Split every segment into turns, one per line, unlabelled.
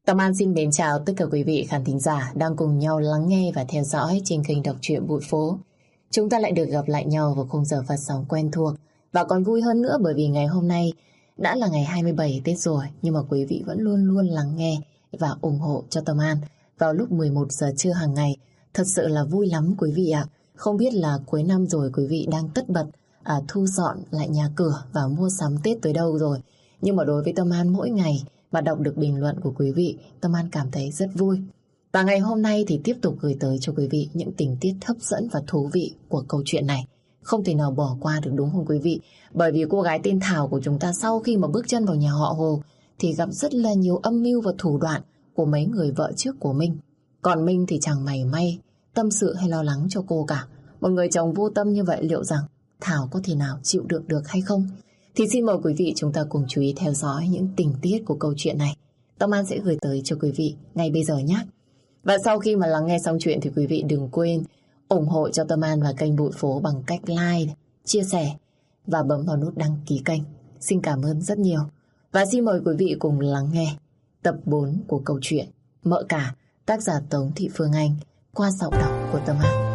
Tâm An xin mến chào tất cả quý vị khán thính giả đang cùng nhau lắng nghe và theo dõi trên kênh đọc truyện Bụi Phố. Chúng ta lại được gặp lại nhau vào khung giờ phát sóng quen thuộc và còn vui hơn nữa bởi vì ngày hôm nay đã là ngày 27 Tết rồi, nhưng mà quý vị vẫn luôn luôn lắng nghe và ủng hộ cho Tâm An vào lúc 11 giờ trưa hàng ngày. Thật sự là vui lắm quý vị ạ. Không biết là cuối năm rồi quý vị đang tất bật thu dọn lại nhà cửa và mua sắm Tết tới đâu rồi. Nhưng mà đối với Tâm An mỗi ngày mà đọc được bình luận của quý vị, Tâm An cảm thấy rất vui. Và ngày hôm nay thì tiếp tục gửi tới cho quý vị những tình tiết hấp dẫn và thú vị của câu chuyện này. Không thể nào bỏ qua được đúng không quý vị? Bởi vì cô gái tên Thảo của chúng ta sau khi mà bước chân vào nhà họ Hồ thì gặp rất là nhiều âm mưu và thủ đoạn của mấy người vợ trước của Minh. Còn Minh thì chẳng mảy may tâm sự hay lo lắng cho cô cả. Một người chồng vô tâm như vậy liệu rằng Thảo có thể nào chịu đựng được hay không? Thì xin mời quý vị chúng ta cùng chú ý theo dõi những tình tiết của câu chuyện này. Tâm An sẽ gửi tới cho quý vị ngay bây giờ nhé. Và sau khi mà lắng nghe xong chuyện thì quý vị đừng quên ủng hộ cho Tâm An và kênh Bụi Phố bằng cách like, chia sẻ và bấm vào nút đăng ký kênh. Xin cảm ơn rất nhiều. Và xin mời quý vị cùng lắng nghe tập 4 của câu chuyện Mợ Cả, tác giả Tống Thị Phương Anh qua giọng đọc của Tâm An.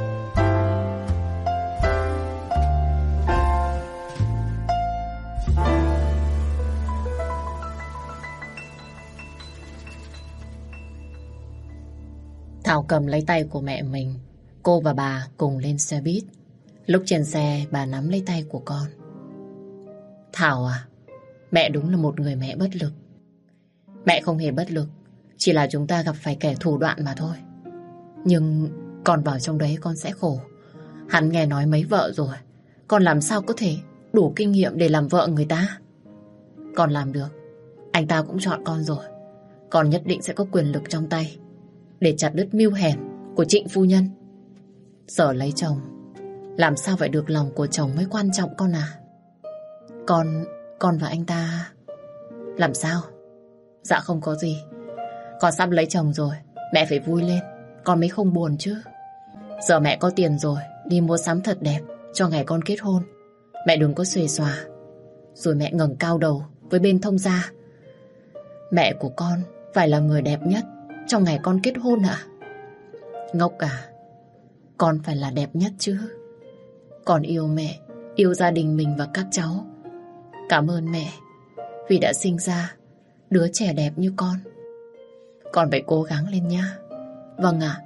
Thảo cầm lấy tay của mẹ mình. Cô và bà cùng lên xe buýt. Lúc trên xe bà nắm lấy tay của con. Thảo à, mẹ đúng là một người mẹ bất lực. Mẹ không hề bất lực, chỉ là chúng ta gặp phải kẻ thủ đoạn mà thôi. Nhưng con vào trong đấy con sẽ khổ. Hắn nghe nói mấy vợ rồi, con làm sao có thể đủ kinh nghiệm để làm vợ người ta? Con làm được. Anh ta cũng chọn con rồi. Con nhất định sẽ có quyền lực trong tay để chặt đứt mưu hèn của Trịnh phu nhân. Giờ lấy chồng, làm sao phải được lòng của chồng mới quan trọng con à? Con và anh ta làm sao? Dạ không có gì. Con sắp lấy chồng rồi, mẹ phải vui lên, con mới không buồn chứ. Giờ mẹ có tiền rồi, đi mua sắm thật đẹp cho ngày con kết hôn. Mẹ đừng có xuề xòa rồi mẹ ngẩng cao đầu với bên thông gia. Mẹ của con phải là người đẹp nhất trong ngày con kết hôn à? Ngốc à, con phải là đẹp nhất chứ. Con yêu mẹ, yêu gia đình mình và các cháu. Cảm ơn mẹ vì đã sinh ra đứa trẻ đẹp như con. Con phải cố gắng lên nha. Vâng ạ.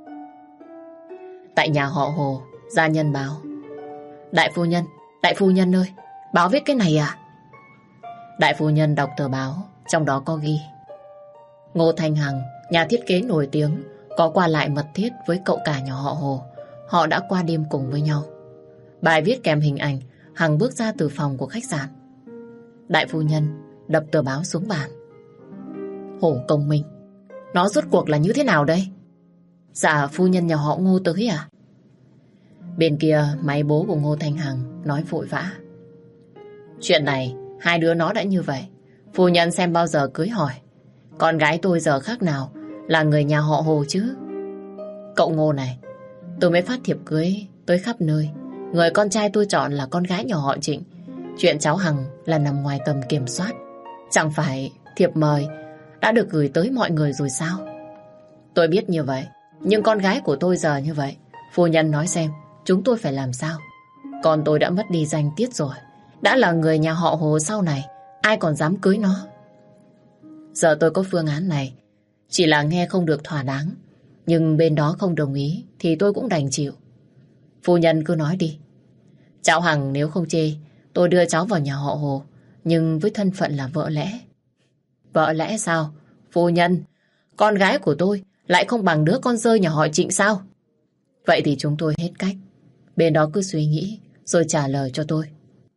Tại nhà họ Hồ, gia nhân báo. Đại phu nhân ơi, báo viết cái này à? Đại phu nhân đọc tờ báo, trong đó có ghi: Ngô Thanh Hằng, nhà thiết kế nổi tiếng, có qua lại mật thiết với cậu cả nhà họ Hồ. Họ đã qua đêm cùng với nhau. Bài viết kèm hình ảnh Hằng bước ra từ phòng của khách sạn. Đại phu nhân đập tờ báo xuống bàn. Hồ Công Minh, nó rốt cuộc là như thế nào đây? Dạ phu nhân nhà họ Ngô tới à? Bên kia máy bố của Ngô Thanh Hằng nói vội vã. Chuyện này hai đứa nó đã như vậy, phu nhân xem bao giờ cưới hỏi. Con gái tôi giờ khác nào là người nhà họ Hồ chứ. Cậu Ngô này, tôi mới phát thiệp cưới tới khắp nơi. Người con trai tôi chọn là con gái nhà họ Trịnh. Chuyện cháu Hằng là nằm ngoài tầm kiểm soát. Chẳng phải thiệp mời đã được gửi tới mọi người rồi sao? Tôi biết như vậy, nhưng con gái của tôi giờ như vậy. Phu nhân nói xem chúng tôi phải làm sao? Con tôi đã mất đi danh tiết rồi. Đã là người nhà họ Hồ sau này, ai còn dám cưới nó? Giờ tôi có phương án này, chỉ là nghe không được thỏa đáng, nhưng bên đó không đồng ý thì tôi cũng đành chịu. Phu nhân cứ nói đi. Cháu Hằng nếu không chê, tôi đưa cháu vào nhà họ Hồ, nhưng với thân phận là vợ lẽ. Vợ lẽ sao? Phu nhân, con gái của tôi lại không bằng đứa con rơi nhà họ Trịnh sao? Vậy thì chúng tôi hết cách. Bên đó cứ suy nghĩ rồi trả lời cho tôi.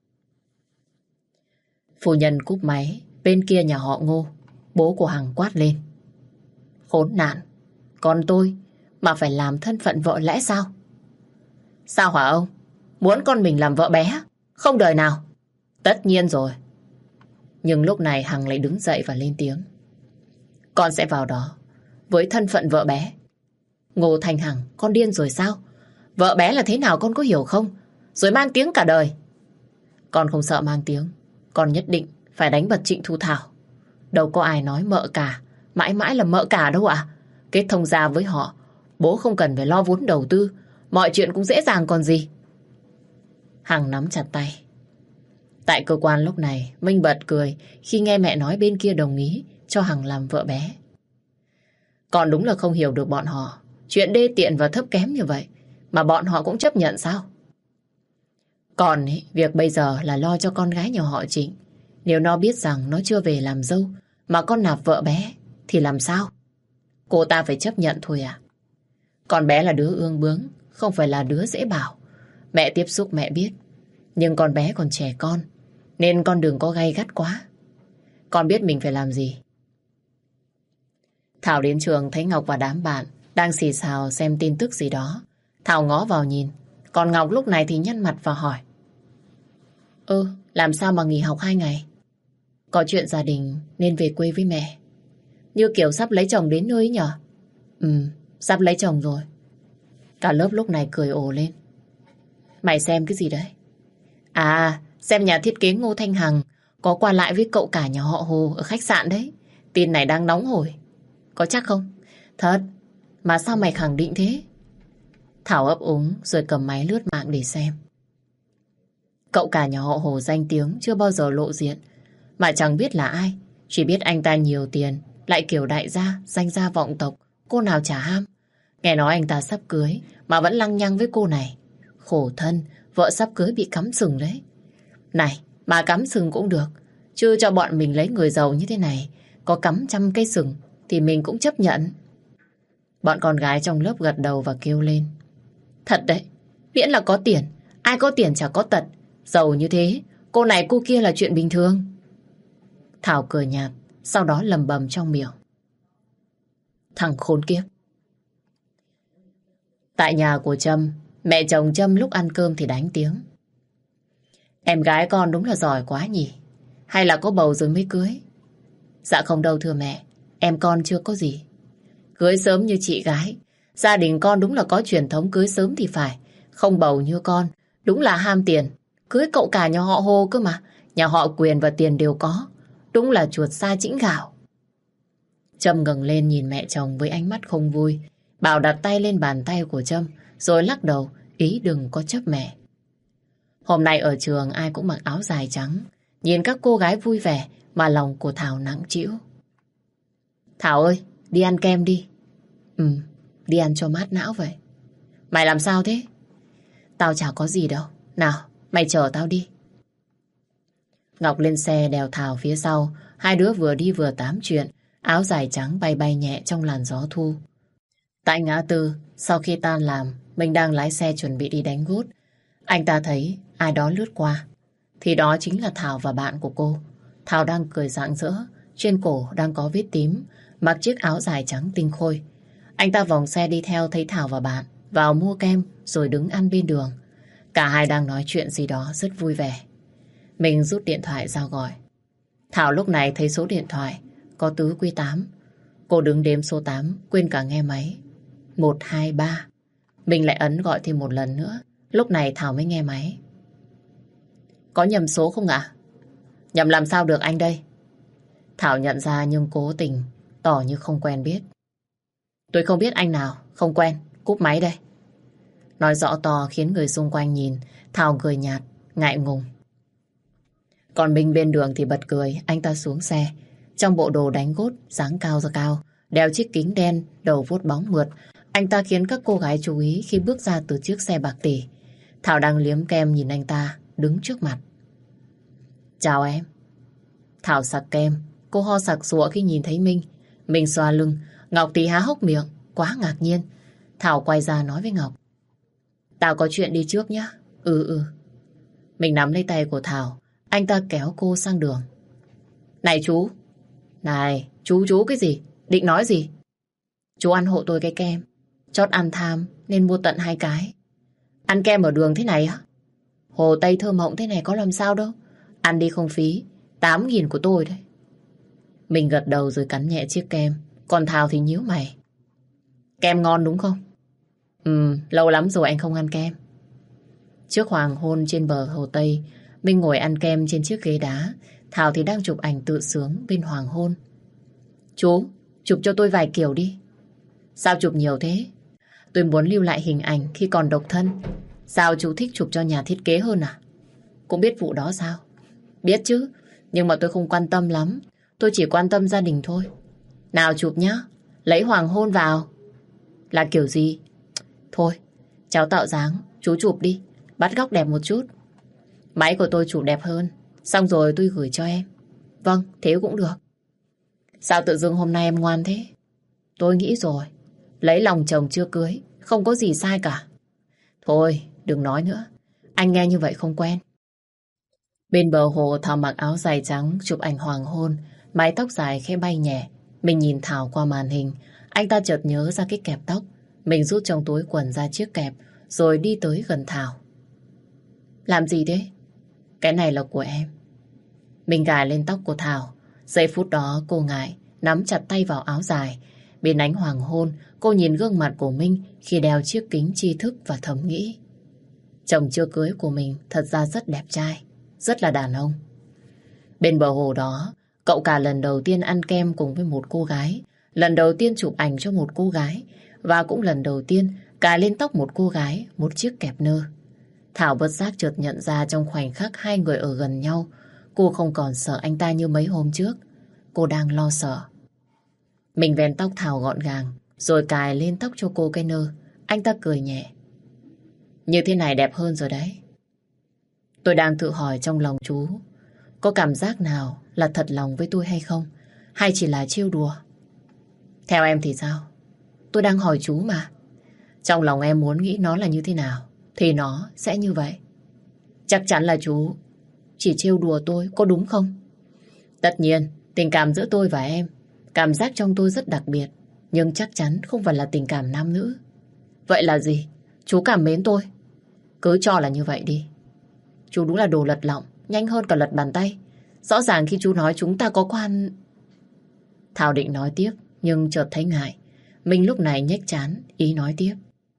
Phu nhân cúp máy. Bên kia nhà họ Ngô, bố của Hằng quát lên. Khốn nạn, con tôi mà phải làm thân phận vợ lẽ sao? Sao hả ông? Muốn con mình làm vợ bé? Không đời nào. Tất nhiên rồi. Nhưng lúc này Hằng lại đứng dậy và lên tiếng. Con sẽ vào đó với thân phận vợ bé. Ngô Thanh Hằng, con điên rồi sao? Vợ bé là thế nào con có hiểu không? Rồi mang tiếng cả đời. Con không sợ mang tiếng. Con nhất định phải đánh bật Trịnh Thu Thảo. Đâu có ai nói mợ cả Mãi mãi là mợ cả đâu ạ. Kết thông gia với họ, bố không cần phải lo vốn đầu tư, mọi chuyện cũng dễ dàng còn gì. Hằng nắm chặt tay. Tại cơ quan lúc này, Minh bật cười khi nghe mẹ nói bên kia đồng ý cho Hằng làm vợ bé. Còn đúng là không hiểu được bọn họ. Chuyện đê tiện và thấp kém như vậy mà bọn họ cũng chấp nhận sao? Còn ý, việc bây giờ là lo cho con gái nhà họ Trịnh. Nếu nó biết rằng nó chưa về làm dâu mà con nạp vợ bé thì làm sao? Cô ta phải chấp nhận thôi à? Con bé là đứa ương bướng, không phải là đứa dễ bảo. Mẹ tiếp xúc mẹ biết. Nhưng con bé còn trẻ con, nên con đừng có gay gắt quá. Con biết mình phải làm gì. Thảo đến trường thấy Ngọc và đám bạn đang xì xào xem tin tức gì đó. Thảo ngó vào nhìn, còn Ngọc lúc này thì nhăn mặt và hỏi. Làm sao mà nghỉ học 2 ngày? Có chuyện gia đình nên về quê với mẹ. Như kiểu sắp lấy chồng đến nơi nhở? Sắp lấy chồng rồi. Cả lớp lúc này cười ồ lên. Mày xem cái gì đấy? À, xem nhà thiết kế Ngô Thanh Hằng có qua lại với cậu cả nhà họ Hồ ở khách sạn đấy. Tin này đang nóng hổi. Có chắc không? Thật. Mà sao mày khẳng định thế? Thảo ấp úng rồi cầm máy lướt mạng để xem. Cậu cả nhà họ Hồ danh tiếng chưa bao giờ lộ diện. Mà chẳng biết là ai. Chỉ biết anh ta nhiều tiền, lại kiểu đại gia, danh gia vọng tộc. Cô nào chả ham. Nghe nói anh ta sắp cưới mà vẫn lăng nhăng với cô này. Khổ thân, vợ sắp cưới bị cắm sừng đấy. Này, mà cắm sừng cũng được. Chứ cho bọn mình lấy người giàu như thế này, có cắm trăm cây sừng thì mình cũng chấp nhận. Bọn con gái trong lớp gật đầu và kêu lên. Thật đấy, miễn là có tiền, ai có tiền chả có tật. Giàu như thế, cô này cô kia là chuyện bình thường. Thảo cười nhạt, sau đó lầm bầm trong miệng. Thằng khốn kiếp. Tại nhà của Trâm, mẹ chồng Trâm lúc ăn cơm thì đánh tiếng. Em gái con đúng là giỏi quá nhỉ? Hay là có bầu rồi mới cưới? Dạ không đâu thưa mẹ, em con chưa có gì. Cưới sớm như chị gái, gia đình con đúng là có truyền thống cưới sớm thì phải. Không bầu như con, đúng là ham tiền. Cưới cậu cả nhà họ Hồ cơ mà, nhà họ Quyền và tiền đều có. Đúng là chuột sa chĩnh gạo. Trâm ngẩng lên nhìn mẹ chồng với ánh mắt không vui. Bảo đặt tay lên bàn tay của Trâm, rồi lắc đầu, ý đừng có chấp mẹ. Hôm nay ở trường ai cũng mặc áo dài trắng. Nhìn các cô gái vui vẻ mà lòng của Thảo nặng trĩu. Thảo ơi, đi ăn kem đi. Đi ăn cho mát não vậy. Mày làm sao thế? Tao chả có gì đâu. Nào, mày chở tao đi. Ngọc lên xe đèo Thảo phía sau. Hai đứa vừa đi vừa tám chuyện. Áo dài trắng bay bay nhẹ trong làn gió thu. Tại ngã tư, sau khi tan làm, mình đang lái xe chuẩn bị đi đánh gút. Anh ta thấy ai đó lướt qua. Thì đó chính là Thảo và bạn của cô. Thảo đang cười rạng rỡ, trên cổ đang có vết tím, mặc chiếc áo dài trắng tinh khôi. Anh ta vòng xe đi theo thấy Thảo và bạn vào mua kem rồi đứng ăn bên đường. Cả hai đang nói chuyện gì đó rất vui vẻ. Mình rút điện thoại ra gọi. Thảo lúc này thấy số điện thoại có tứ quý 8. Cô đứng đếm số 8, quên cả nghe máy. 1, 2, 3. Mình lại ấn gọi thêm một lần nữa. Lúc này Thảo mới nghe máy. Có nhầm số không ạ? Nhầm làm sao được anh đây? Thảo nhận ra nhưng cố tình tỏ như không quen biết. Tôi không biết anh nào, không quen, cúp máy đây. Nói rõ to khiến người xung quanh nhìn. Thảo cười nhạt, ngại ngùng. Còn mình bên đường thì bật cười. Anh ta xuống xe trong bộ đồ đánh gốt, dáng cao ra cao, đeo chiếc kính đen, đầu vuốt bóng mượt. Anh ta khiến các cô gái chú ý khi bước ra từ chiếc xe bạc tỷ. Thảo đang liếm kem nhìn anh ta đứng trước mặt. Chào em. Thảo sặc kem. Cô ho sặc sụa khi nhìn thấy Minh. Mình xoa lưng. Ngọc thì há hốc miệng, quá ngạc nhiên. Thảo quay ra nói với Ngọc. Tao có chuyện đi trước nhé. Mình nắm lấy tay của Thảo. Anh ta kéo cô sang đường. Này chú. Này, chú cái gì? Định nói gì? Chú ăn hộ tôi cái kem. Chót ăn tham nên mua tận 2 cái. Ăn kem ở đường thế này á? Hồ Tây thơ mộng thế này có làm sao đâu. Ăn đi không phí. 8.000 của tôi đấy. Mình gật đầu rồi cắn nhẹ chiếc kem. Còn Thảo thì nhíu mày. Kem ngon đúng không? Lâu lắm rồi anh không ăn kem. Trước hoàng hôn trên bờ Hồ Tây, mình ngồi ăn kem trên chiếc ghế đá. Thảo thì đang chụp ảnh tự sướng bên hoàng hôn. Chụp cho tôi vài kiểu đi. Sao chụp nhiều thế? Tôi muốn lưu lại hình ảnh khi còn độc thân. Sao chú thích chụp cho nhà thiết kế hơn à? Cũng biết vụ đó sao? Biết chứ, nhưng mà tôi không quan tâm lắm. Tôi chỉ quan tâm gia đình thôi. Nào chụp nhá. Lấy hoàng hôn vào. Là kiểu gì? Thôi, cháu tạo dáng, chú chụp đi. Bắt góc đẹp một chút. Máy của tôi chụp đẹp hơn. Xong rồi tôi gửi cho em. Vâng, thế cũng được. Sao tự dưng hôm nay em ngoan thế? Tôi nghĩ rồi. Lấy lòng chồng chưa cưới, không có gì sai cả. Thôi, đừng nói nữa. Anh nghe như vậy không quen. Bên bờ hồ Thảo mặc áo dài trắng chụp ảnh hoàng hôn, mái tóc dài khẽ bay nhẹ. Mình nhìn Thảo qua màn hình, anh ta chợt nhớ ra cái kẹp tóc. Mình rút trong túi quần ra chiếc kẹp, rồi đi tới gần Thảo. Làm gì thế? Cái này là của em. Mình gài lên tóc của Thảo. Giây phút đó cô ngại, nắm chặt tay vào áo dài. Bên ánh hoàng hôn, cô nhìn gương mặt của Minh khi đeo chiếc kính tri thức và thầm nghĩ. Chồng chưa cưới của mình thật ra rất đẹp trai, rất là đàn ông. Bên bờ hồ đó, cậu cả lần đầu tiên ăn kem cùng với một cô gái, lần đầu tiên chụp ảnh cho một cô gái, và cũng lần đầu tiên cài lên tóc một cô gái một chiếc kẹp nơ. Thảo bất giác chợt nhận ra trong khoảnh khắc hai người ở gần nhau, cô không còn sợ anh ta như mấy hôm trước. Cô đang lo sợ. Mình vén tóc Thảo gọn gàng, rồi cài lên tóc cho cô cái nơ. Anh ta cười nhẹ. Như thế này đẹp hơn rồi đấy. Tôi đang tự hỏi trong lòng chú, có cảm giác nào là thật lòng với tôi hay không? Hay chỉ là trêu đùa? Theo em thì sao? Tôi đang hỏi chú mà. Trong lòng em muốn nghĩ nó là như thế nào thì nó sẽ như vậy. Chắc chắn là chú chỉ trêu đùa tôi, có đúng không? Tất nhiên, tình cảm giữa tôi và em, cảm giác trong tôi rất đặc biệt, nhưng chắc chắn không phải là tình cảm nam nữ. Vậy là gì? Chú cảm mến tôi. Cứ cho là như vậy đi. Chú đúng là đồ lật lọng, nhanh hơn cả lật bàn tay. Rõ ràng khi chú nói chúng ta có quan... Thảo định nói tiếp, nhưng chợt thấy ngại. Mình lúc này nhếch trán, ý nói tiếp.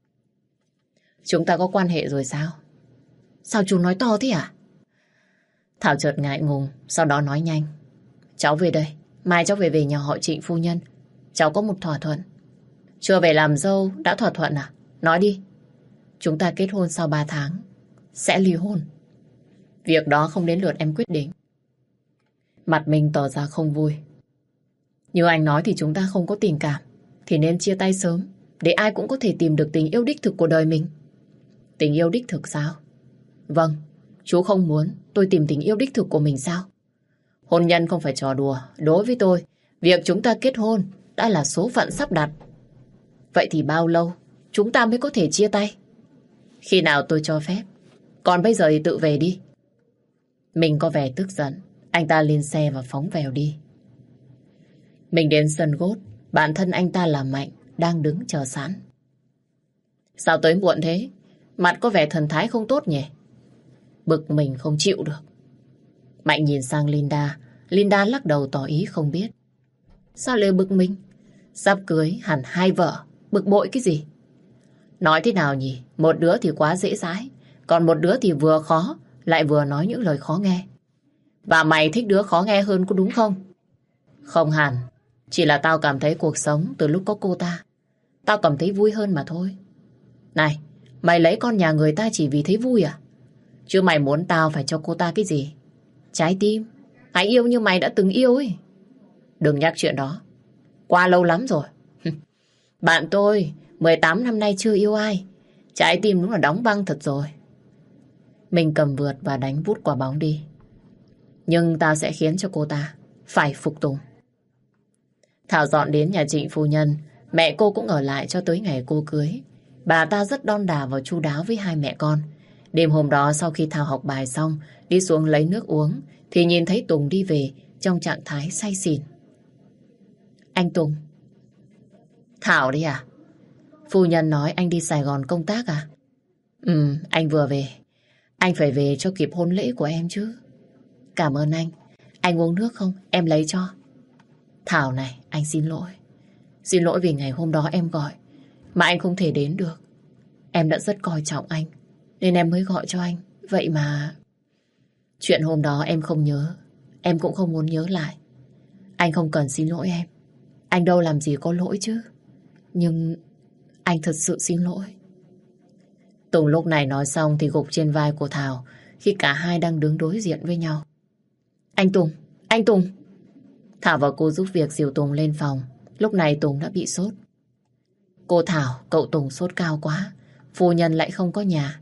Chúng ta có quan hệ rồi sao? Sao chú nói to thế à? Thảo chợt ngại ngùng, sau đó nói nhanh. Cháu về đây, mai cháu về nhà họ Trịnh phu nhân. Cháu có một thỏa thuận. Chưa về làm dâu, đã thỏa thuận à? Nói đi. Chúng ta kết hôn sau 3 tháng, sẽ ly hôn. Việc đó không đến lượt em quyết định. Mặt mình tỏ ra không vui. Như anh nói thì chúng ta không có tình cảm, thì nên chia tay sớm, để ai cũng có thể tìm được tình yêu đích thực của đời mình. Tình yêu đích thực sao? Vâng, chú không muốn tôi tìm tình yêu đích thực của mình sao? Hôn nhân không phải trò đùa. Đối với tôi, việc chúng ta kết hôn đã là số phận sắp đặt. Vậy thì bao lâu chúng ta mới có thể chia tay? Khi nào tôi cho phép. Còn bây giờ thì tự về đi. Mình có vẻ tức giận. Anh ta lên xe và phóng vèo đi. Mình đến sân gốt. Bạn thân anh ta là Mạnh đang đứng chờ sẵn. Sao tới muộn thế? Mặt có vẻ thần thái không tốt nhỉ? Bực mình không chịu được. Mạnh nhìn sang Linda. Linda lắc đầu tỏ ý không biết. Sao lại bực mình? Sắp cưới hẳn 2 vợ. Bực bội cái gì? Nói thế nào nhỉ? Một đứa thì quá dễ dãi, còn một đứa thì vừa khó lại vừa nói những lời khó nghe. Và mày thích đứa khó nghe hơn có đúng không? Không hẳn. Chỉ là tao cảm thấy cuộc sống từ lúc có cô ta, tao cảm thấy vui hơn mà thôi. Này, mày lấy con nhà người ta chỉ vì thấy vui à? Chứ mày muốn tao phải cho cô ta cái gì? Trái tim. Hãy yêu như mày đã từng yêu ấy. Đừng nhắc chuyện đó. Qua lâu lắm rồi. Bạn tôi 18 năm nay chưa yêu ai. Trái tim đúng là đóng băng thật rồi. Mình cầm vượt và đánh vút quả bóng đi. Nhưng tao sẽ khiến cho cô ta phải phục tùng. Thảo dọn đến nhà Trịnh phu nhân. Mẹ cô cũng ở lại cho tới ngày cô cưới. Bà ta rất đon đả và chu đáo với hai mẹ con. Đêm hôm đó sau khi Thảo học bài xong, đi xuống lấy nước uống, thì nhìn thấy Tùng đi về trong trạng thái say xỉn. Anh Tùng. Thảo đi à? Phu nhân nói anh đi Sài Gòn công tác à? Anh vừa về. Anh phải về cho kịp hôn lễ của em chứ. Cảm ơn anh. Anh uống nước không? Em lấy cho. Thảo này, anh xin lỗi. Xin lỗi vì ngày hôm đó em gọi mà anh không thể đến được. Em đã rất coi trọng anh, nên em mới gọi cho anh. Vậy mà chuyện hôm đó em không nhớ, em cũng không muốn nhớ lại. Anh không cần xin lỗi em. Anh đâu làm gì có lỗi chứ. Nhưng anh thật sự xin lỗi. Tùng lúc này nói xong thì gục trên vai của Thảo khi cả hai đang đứng đối diện với nhau. Anh Tùng, anh Tùng. Thảo và cô giúp việc dìu Tùng lên phòng. Lúc này Tùng đã bị sốt. Cô Thảo, cậu Tùng sốt cao quá. Phu nhân lại không có nhà.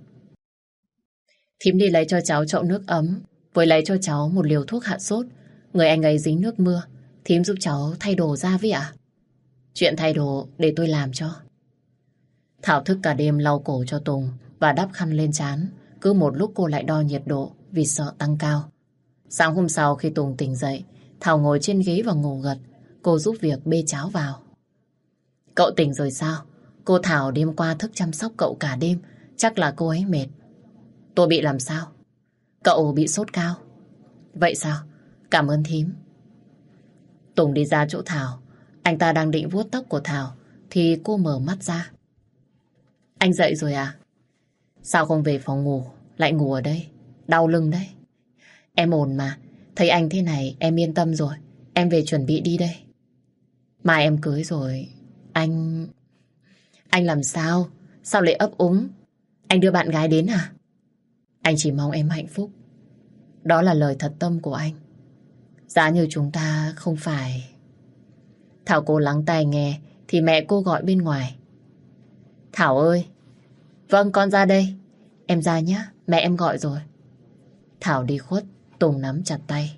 Thím đi lấy cho cháu chậu nước ấm, với lấy cho cháu một liều thuốc hạ sốt. Người anh ấy dính nước mưa. Thím giúp cháu thay đồ ra với ạ. Chuyện thay đồ để tôi làm cho. Thảo thức cả đêm lau cổ cho Tùng và đắp khăn lên trán. Cứ một lúc cô lại đo nhiệt độ vì sợ tăng cao. Sáng hôm sau khi Tùng tỉnh dậy, Thảo ngồi trên ghế và ngủ gật. Cô giúp việc bê cháo vào. Cậu tỉnh rồi sao? Cô Thảo đêm qua thức chăm sóc cậu cả đêm. Chắc là cô ấy mệt. Tôi bị làm sao? Cậu bị sốt cao. Vậy sao? Cảm ơn thím. Tùng đi ra chỗ Thảo. Anh ta đang định vuốt tóc của Thảo thì cô mở mắt ra. Anh dậy rồi à? Sao không về phòng ngủ, lại ngủ ở đây? Đau lưng đấy. Em ổn mà. Thấy anh thế này em yên tâm rồi. Em về chuẩn bị đi đây. Mai em cưới rồi. Anh làm sao? Sao lại ấp úng? Anh đưa bạn gái đến à? Anh chỉ mong em hạnh phúc. Đó là lời thật tâm của anh. Giá như chúng ta không phải... Thảo cố lắng tai nghe thì mẹ cô gọi bên ngoài. Thảo ơi. Vâng, con ra đây. Em ra nhé, mẹ em gọi rồi. Thảo đi khuất, Tùng nắm chặt tay.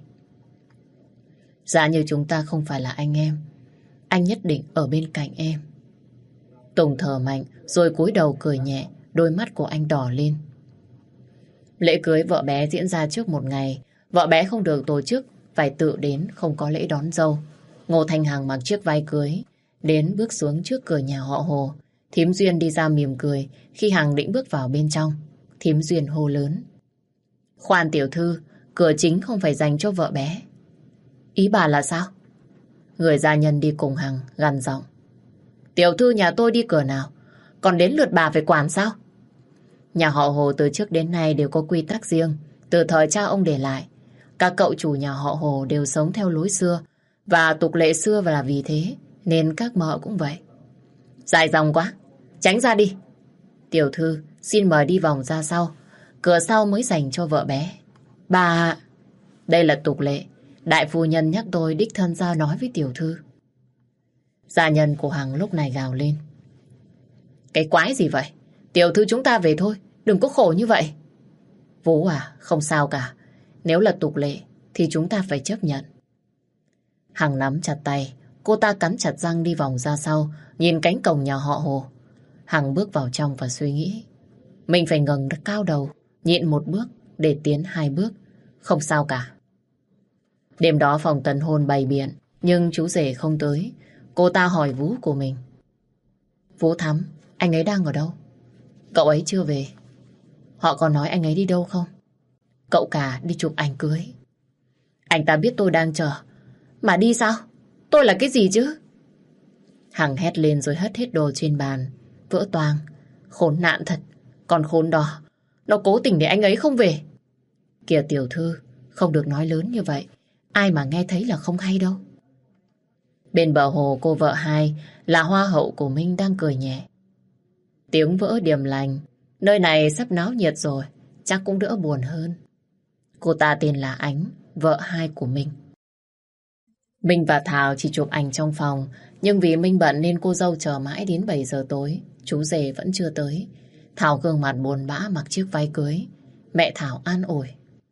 Giá như chúng ta không phải là anh em, anh nhất định ở bên cạnh em. Tùng thở mạnh rồi cúi đầu cười nhẹ. Đôi mắt của anh đỏ lên. Lễ cưới vợ bé diễn ra trước một ngày. Vợ bé không được tổ chức, phải tự đến, không có lễ đón dâu. Ngô Thanh Hằng mặc chiếc váy cưới đến bước xuống trước cửa nhà họ Hồ. Thím Duyên đi ra mỉm cười khi Hằng định bước vào bên trong. Thím Duyên hô lớn. Khoan tiểu thư, cửa chính không phải dành cho vợ bé. Ý bà là sao? Người gia nhân đi cùng Hằng gằn giọng. Tiểu thư nhà tôi đi cửa nào, còn đến lượt bà phải quản sao? Nhà họ Hồ từ trước đến nay đều có quy tắc riêng, từ thời cha ông để lại. Các cậu chủ nhà họ Hồ đều sống theo lối xưa, và tục lệ xưa và là vì thế nên các mợ cũng vậy. Dài dòng quá, tránh ra đi. Tiểu thư xin mời đi vòng ra sau, cửa sau mới dành cho vợ bé. Bà... Đây là tục lệ, đại phu nhân nhắc tôi đích thân ra nói với tiểu thư. Gia nhân của Hằng lúc này gào lên. Cái quái gì vậy? Tiểu thư chúng ta về thôi, đừng có khổ như vậy. Vú à, không sao cả. Nếu là tục lệ thì chúng ta phải chấp nhận. Hằng nắm chặt tay, cô ta cắn chặt răng đi vòng ra sau, nhìn cánh cổng nhà họ Hồ. Hằng bước vào trong và suy nghĩ. Mình phải ngẩng cao đầu, nhịn một bước để tiến hai bước. Không sao cả. Đêm đó phòng tần hôn bày biện, nhưng chú rể không tới. Cô ta hỏi vú của mình. Vú Thắm, anh ấy đang ở đâu? Cậu ấy chưa về. Họ có nói anh ấy đi đâu không? Cậu cả đi chụp ảnh cưới. Anh ta biết tôi đang chờ. Mà đi sao? Tôi là cái gì chứ? Hằng hét lên rồi hất hết đồ trên bàn. Vỡ toang. Khốn nạn thật. Còn khốn đó, nó cố tình để anh ấy không về. Kìa tiểu thư, không được nói lớn như vậy. Ai mà nghe thấy là không hay đâu. Bên bờ hồ, cô vợ hai là hoa hậu của Minh đang cười nhẹ. Tiếng vỡ điềm lành. Nơi này sắp náo nhiệt rồi, chắc cũng đỡ buồn hơn. Cô ta tên là Ánh, vợ hai của Minh. Minh và Thảo chỉ chụp ảnh trong phòng, nhưng vì Minh bận nên cô dâu chờ mãi đến 7 giờ tối. Chú rể vẫn chưa tới. Thảo gương mặt buồn bã mặc chiếc váy cưới. Mẹ Thảo an ủi.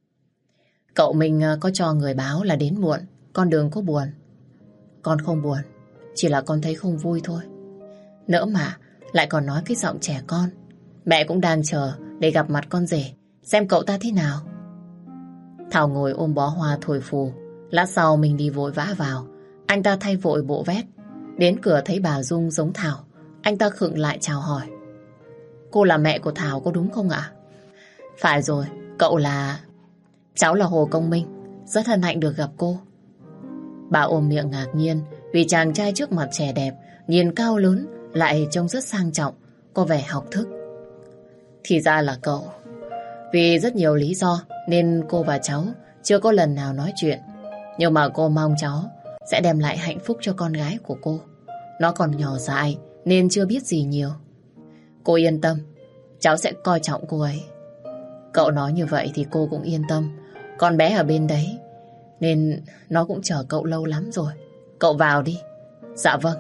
Cậu Minh có cho người báo là đến muộn, con đừng có buồn. Con không buồn, chỉ là con thấy không vui thôi. Nỡ mà lại còn nói cái giọng trẻ con. Mẹ cũng đang chờ để gặp mặt con rể, xem cậu ta thế nào. Thảo ngồi ôm bó hoa thổi phù. Lát sau mình đi vội vã vào. Anh ta thay vội bộ vest. Đến cửa thấy bà Dung giống Thảo. Anh ta khựng lại chào hỏi. Cô là mẹ của Thảo có đúng không ạ? Phải rồi, cậu là... Cháu là Hồ Công Minh, rất hân hạnh được gặp cô. Bà ôm miệng ngạc nhiên vì chàng trai trước mặt trẻ đẹp, nhìn cao lớn, lại trông rất sang trọng, có vẻ học thức. Thì ra là cậu. Vì rất nhiều lý do nên cô và cháu chưa có lần nào nói chuyện. Nhưng mà cô mong cháu sẽ đem lại hạnh phúc cho con gái của cô. Nó còn nhỏ dại nên chưa biết gì nhiều. Cô yên tâm, cháu sẽ coi trọng cô ấy. Cậu nói như vậy thì cô cũng yên tâm. Con bé ở bên đấy nên nó cũng chờ cậu lâu lắm rồi. Cậu vào đi. Dạ vâng.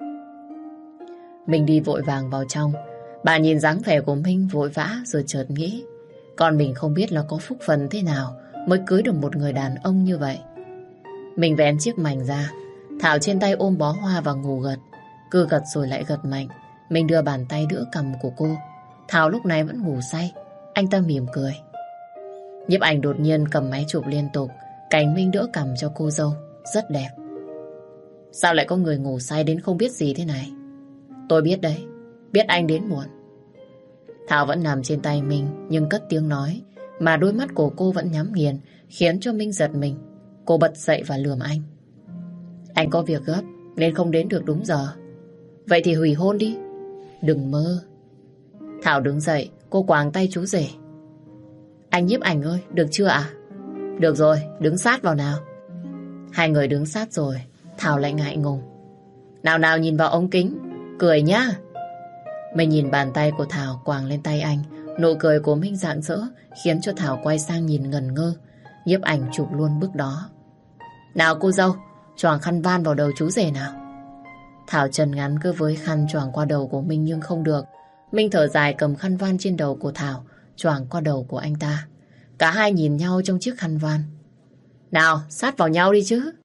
Mình đi vội vàng vào trong. Bà nhìn dáng vẻ của Minh vội vã rồi chợt nghĩ, con mình không biết là có phúc phần thế nào mới cưới được một người đàn ông như vậy. Mình vén chiếc mành ra, Thảo trên tay ôm bó hoa và ngủ gật. Cứ gật rồi lại gật mạnh. Mình đưa bàn tay đỡ cằm của cô. Thảo lúc này vẫn ngủ say. Anh ta mỉm cười. Nhiếp Ảnh đột nhiên cầm máy chụp liên tục. Cảnh Minh đỡ cằm cho cô dâu. Rất đẹp. Sao lại có người ngủ say đến không biết gì thế này? Tôi biết đấy. Biết anh đến muộn. Thảo vẫn nằm trên tay Minh nhưng cất tiếng nói, mà đôi mắt của cô vẫn nhắm nghiền, khiến cho Minh giật mình. Cô bật dậy và lườm anh. Anh có việc gấp nên không đến được đúng giờ. Vậy thì hủy hôn đi. Đừng mơ. Thảo đứng dậy, cô quàng tay chú rể. Anh Nhiếp Ảnh ơi, được chưa ạ? Được rồi, đứng sát vào nào. Hai người đứng sát rồi, Thảo lại ngại ngùng. Nào nào nhìn vào ống kính, cười nhá. Mình nhìn bàn tay của Thảo quàng lên tay anh. Nụ cười của Minh rạng rỡ khiến cho Thảo quay sang nhìn ngần ngơ. Nhiếp Ảnh chụp luôn bước đó. Nào cô dâu, choàng khăn van vào đầu chú rể nào. Thảo chân ngắn cứ với khăn choàng qua đầu của Minh nhưng không được. Minh thở dài cầm khăn van trên đầu của Thảo choàng qua đầu của anh ta. Cả hai nhìn nhau trong chiếc khăn van. Nào, sát vào nhau đi chứ.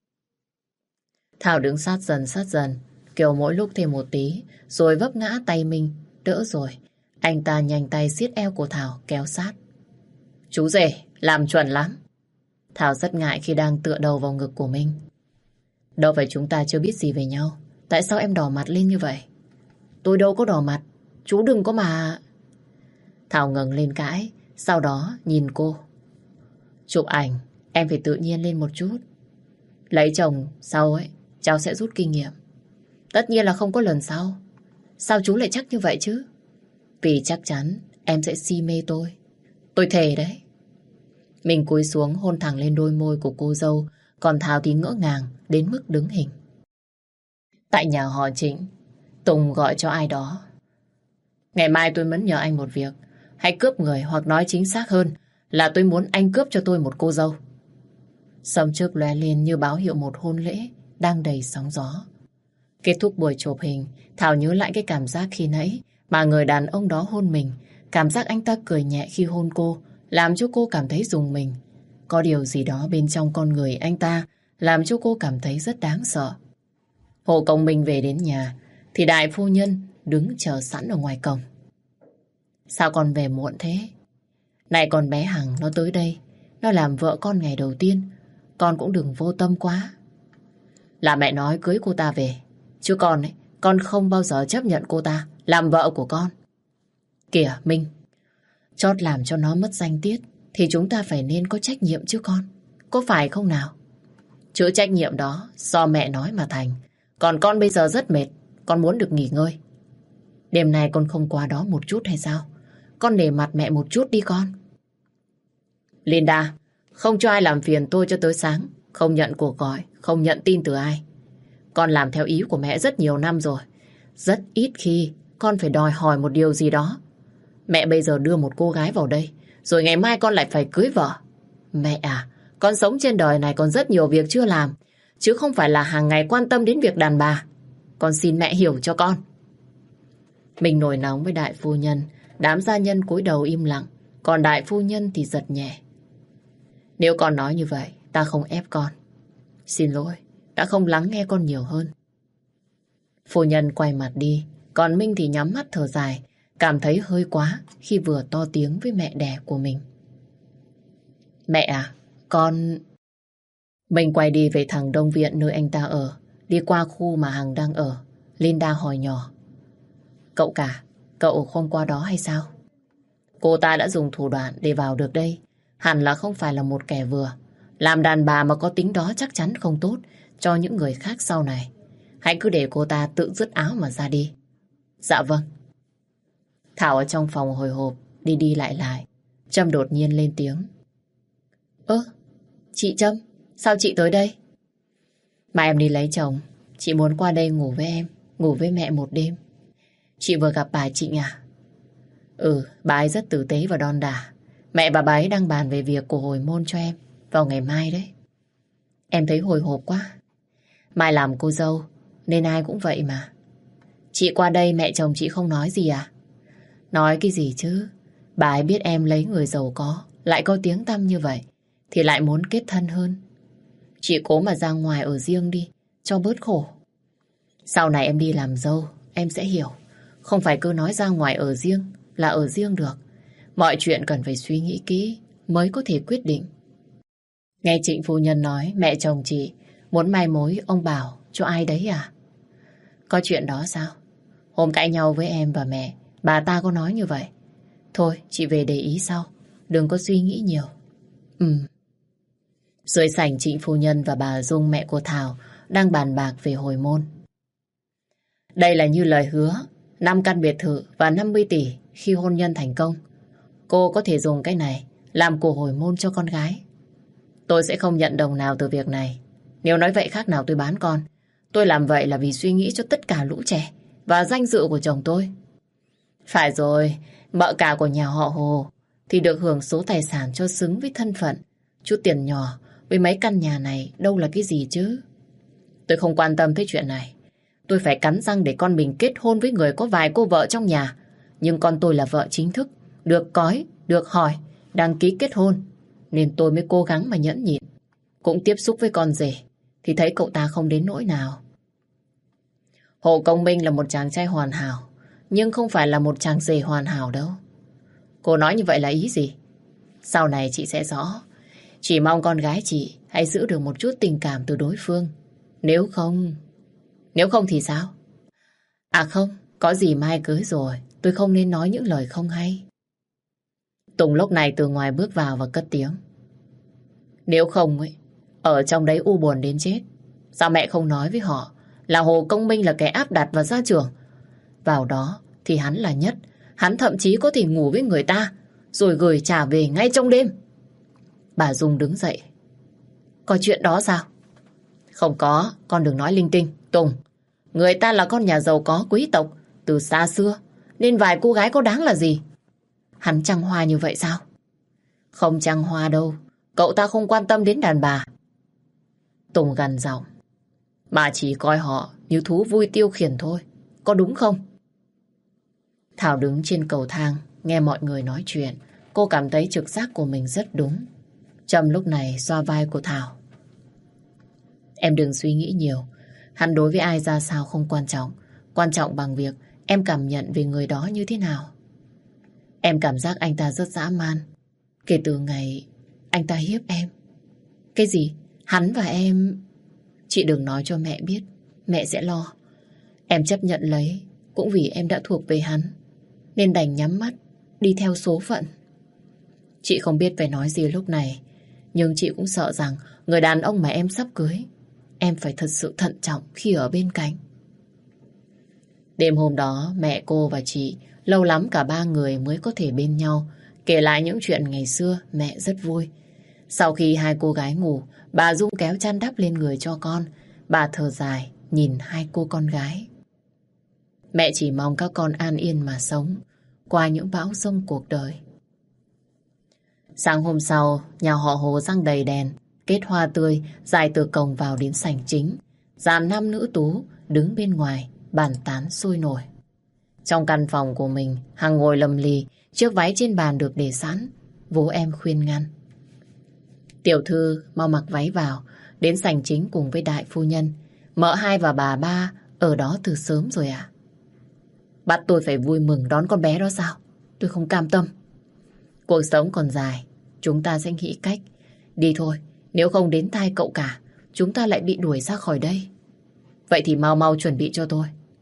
Thảo đứng sát dần, kiểu mỗi lúc thêm một tí, rồi vấp ngã tay Minh, đỡ rồi. Anh ta nhanh tay siết eo của Thảo kéo sát. Chú rể, làm chuẩn lắm. Thảo rất ngại khi đang tựa đầu vào ngực của Minh. Đâu phải chúng ta chưa biết gì về nhau. Tại sao em đỏ mặt lên như vậy? Tôi đâu có đỏ mặt, chú đừng có mà... Thảo ngẩng lên cãi, sau đó nhìn cô. Chụp ảnh, em phải tự nhiên lên một chút. Lấy chồng sau ấy, cháu sẽ rút kinh nghiệm. Tất nhiên là không có lần sau. Sao chú lại chắc như vậy chứ? Vì chắc chắn em sẽ si mê tôi. Tôi thề đấy. Mình cúi xuống hôn thẳng lên đôi môi của cô dâu, còn Thảo thì ngỡ ngàng đến mức đứng hình. Tại nhà họ Trịnh, Tùng gọi cho ai đó. Ngày mai tôi muốn nhờ anh một việc. Hãy cướp người, hoặc nói chính xác hơn là tôi muốn anh cướp cho tôi một cô dâu. Sấm chớp lóe lên như báo hiệu một hôn lễ đang đầy sóng gió. Kết thúc buổi chụp hình, Thảo nhớ lại cái cảm giác khi nãy mà người đàn ông đó hôn mình. Cảm giác anh ta cười nhẹ khi hôn cô làm cho cô cảm thấy rùng mình. Có điều gì đó bên trong con người anh ta làm cho cô cảm thấy rất đáng sợ. Hộ Công Minh về đến nhà thì đại phu nhân đứng chờ sẵn ở ngoài cổng. Sao con về muộn thế? Này con bé Hằng nó tới đây, nó làm vợ con ngày đầu tiên. Con cũng đừng vô tâm quá. Là mẹ nói cưới cô ta về, chứ con ấy, con không bao giờ chấp nhận cô ta làm vợ của con. Kìa Minh, chót làm cho nó mất danh tiết thì chúng ta phải nên có trách nhiệm chứ con. Có phải không nào? Chữ trách nhiệm đó do mẹ nói mà thành. Còn con bây giờ rất mệt, con muốn được nghỉ ngơi. Đêm nay con không qua đó một chút hay sao? Con nể mặt mẹ một chút đi con. Linda, không cho ai làm phiền tôi cho tới sáng. Không nhận cuộc gọi, không nhận tin từ ai. Con làm theo ý của mẹ rất nhiều năm rồi. Rất ít khi con phải đòi hỏi một điều gì đó. Mẹ bây giờ đưa một cô gái vào đây, rồi ngày mai con lại phải cưới vợ. Mẹ à, con sống trên đời này còn rất nhiều việc chưa làm, chứ không phải là hàng ngày quan tâm đến việc đàn bà. Con xin mẹ hiểu cho con. Mình nổi nóng với đại phu nhân. Đám gia nhân cúi đầu im lặng, còn đại phu nhân thì giật nhẹ. Nếu con nói như vậy, ta không ép con. Xin lỗi, đã không lắng nghe con nhiều hơn. Phu nhân quay mặt đi, còn Minh thì nhắm mắt thở dài, cảm thấy hơi quá khi vừa to tiếng với mẹ đẻ của mình. Mẹ à, con... Mình quay đi về thẳng Đông Viện nơi anh ta ở, đi qua khu mà Hằng đang ở. Linda hỏi nhỏ. Cậu cả, cậu không qua đó hay sao? Cô ta đã dùng thủ đoạn để vào được đây. Hẳn là không phải là một kẻ vừa. Làm đàn bà mà có tính đó chắc chắn không tốt cho những người khác sau này. Hãy cứ để cô ta tự dứt áo mà ra đi. Dạ vâng. Thảo ở trong phòng hồi hộp, đi đi lại lại. Trâm đột nhiên lên tiếng. Ơ, chị Trâm, sao chị tới đây? Mà em đi lấy chồng, chị muốn qua đây ngủ với em, ngủ với mẹ một đêm. Chị vừa gặp bà chị à? Bà ấy rất tử tế và đon đả. Mẹ và bà ấy đang bàn về việc của hồi môn cho em vào ngày mai đấy. Em thấy hồi hộp quá. Mai làm cô dâu, nên ai cũng vậy mà. Chị qua đây mẹ chồng chị không nói gì à? Nói cái gì chứ? Bà ấy biết em lấy người giàu có, lại có tiếng tăm như vậy, thì lại muốn kết thân hơn. Chị cố mà ra ngoài ở riêng đi, cho bớt khổ. Sau này em đi làm dâu, em sẽ hiểu. Không phải cứ nói ra ngoài ở riêng là ở riêng được. Mọi chuyện cần phải suy nghĩ kỹ mới có thể quyết định. Nghe Trịnh phu nhân nói mẹ chồng chị muốn mai mối ông Bảo cho ai đấy à? Có chuyện đó sao? Hôm cãi nhau với em và mẹ, bà ta có nói như vậy. Thôi, chị về để ý sau. Đừng có suy nghĩ nhiều. Dưới sảnh Trịnh phu nhân và bà Dung mẹ của Thảo đang bàn bạc về hồi môn. Đây là như lời hứa, 5 căn biệt thự và 50 tỷ khi hôn nhân thành công. Cô có thể dùng cái này làm của hồi môn cho con gái. Tôi sẽ không nhận đồng nào từ việc này. Nếu nói vậy khác nào tôi bán con. Tôi làm vậy là vì suy nghĩ cho tất cả lũ trẻ và danh dự của chồng tôi. Phải rồi, mợ cả của nhà họ Hồ thì được hưởng số tài sản cho xứng với thân phận. Chút tiền nhỏ với mấy căn nhà này đâu là cái gì chứ. Tôi không quan tâm tới chuyện này. Tôi phải cắn răng để con mình kết hôn với người có vài cô vợ trong nhà. Nhưng con tôi là vợ chính thức, được cói, được hỏi, đăng ký kết hôn. Nên tôi mới cố gắng mà nhẫn nhịn. Cũng tiếp xúc với con rể thì thấy cậu ta không đến nỗi nào. Hồ Công Minh là một chàng trai hoàn hảo, nhưng không phải là một chàng rể hoàn hảo đâu. Cô nói như vậy là ý gì? Sau này chị sẽ rõ. Chỉ mong con gái chị hãy giữ được một chút tình cảm từ đối phương. Nếu không thì sao? À không, có gì mai cưới rồi, tôi không nên nói những lời không hay. Tùng lúc này từ ngoài bước vào và cất tiếng. Nếu không ấy, ở trong đấy u buồn đến chết. Sao mẹ không nói với họ là Hồ Công Minh là kẻ áp đặt và gia trưởng? Vào đó thì hắn là nhất. Hắn thậm chí có thể ngủ với người ta rồi gửi trả về ngay trong đêm. Bà Dung đứng dậy. Có chuyện đó sao? Không có, con đừng nói linh tinh. Tùng, người ta là con nhà giàu có quý tộc từ xa xưa, nên vài cô gái có đáng là gì? Hắn trăng hoa như vậy sao? Không trăng hoa đâu, cậu ta không quan tâm đến đàn bà. Tùng gằn giọng. Mà chỉ coi họ như thú vui tiêu khiển thôi, có đúng không? Thảo đứng trên cầu thang, nghe mọi người nói chuyện. Cô cảm thấy trực giác của mình rất đúng. Trâm lúc này xoa vai của Thảo. Em đừng suy nghĩ nhiều. Hắn đối với ai ra sao không quan trọng. Quan trọng bằng việc em cảm nhận về người đó như thế nào. Em cảm giác anh ta rất dã man. Kể từ ngày anh ta hiếp em. Cái gì? Hắn và em... Chị đừng nói cho mẹ biết. Mẹ sẽ lo. Em chấp nhận lấy cũng vì em đã thuộc về hắn, nên đành nhắm mắt đi theo số phận. Chị không biết phải nói gì lúc này, nhưng chị cũng sợ rằng người đàn ông mà em sắp cưới, em phải thật sự thận trọng khi ở bên cạnh. Đêm hôm đó mẹ cô và chị lâu lắm cả ba người mới có thể bên nhau kể lại những chuyện ngày xưa. Mẹ rất vui. Sau khi hai cô gái ngủ, bà Dung kéo chăn đắp lên người cho con. Bà thở dài nhìn hai cô con gái. Mẹ chỉ mong các con an yên mà sống qua những bão giông cuộc đời. Sáng hôm sau, nhà họ Hồ răng đầy đèn, kết hoa tươi dài từ cổng vào đến sảnh chính. Dàn nam nữ tú đứng bên ngoài bàn tán sôi nổi. Trong căn phòng của mình, Hằng ngồi lầm lì, chiếc váy trên bàn được để sẵn. Bố em khuyên ngăn. Tiểu thư mau mặc váy vào, đến sảnh chính cùng với đại phu nhân. Mợ hai và bà ba ở đó từ sớm rồi à? Bắt tôi phải vui mừng đón con bé đó sao? Tôi không cam tâm. Cuộc sống còn dài, chúng ta sẽ nghĩ cách. Đi thôi, nếu không đến tai cậu cả, chúng ta lại bị đuổi ra khỏi đây. Vậy thì mau mau chuẩn bị cho tôi.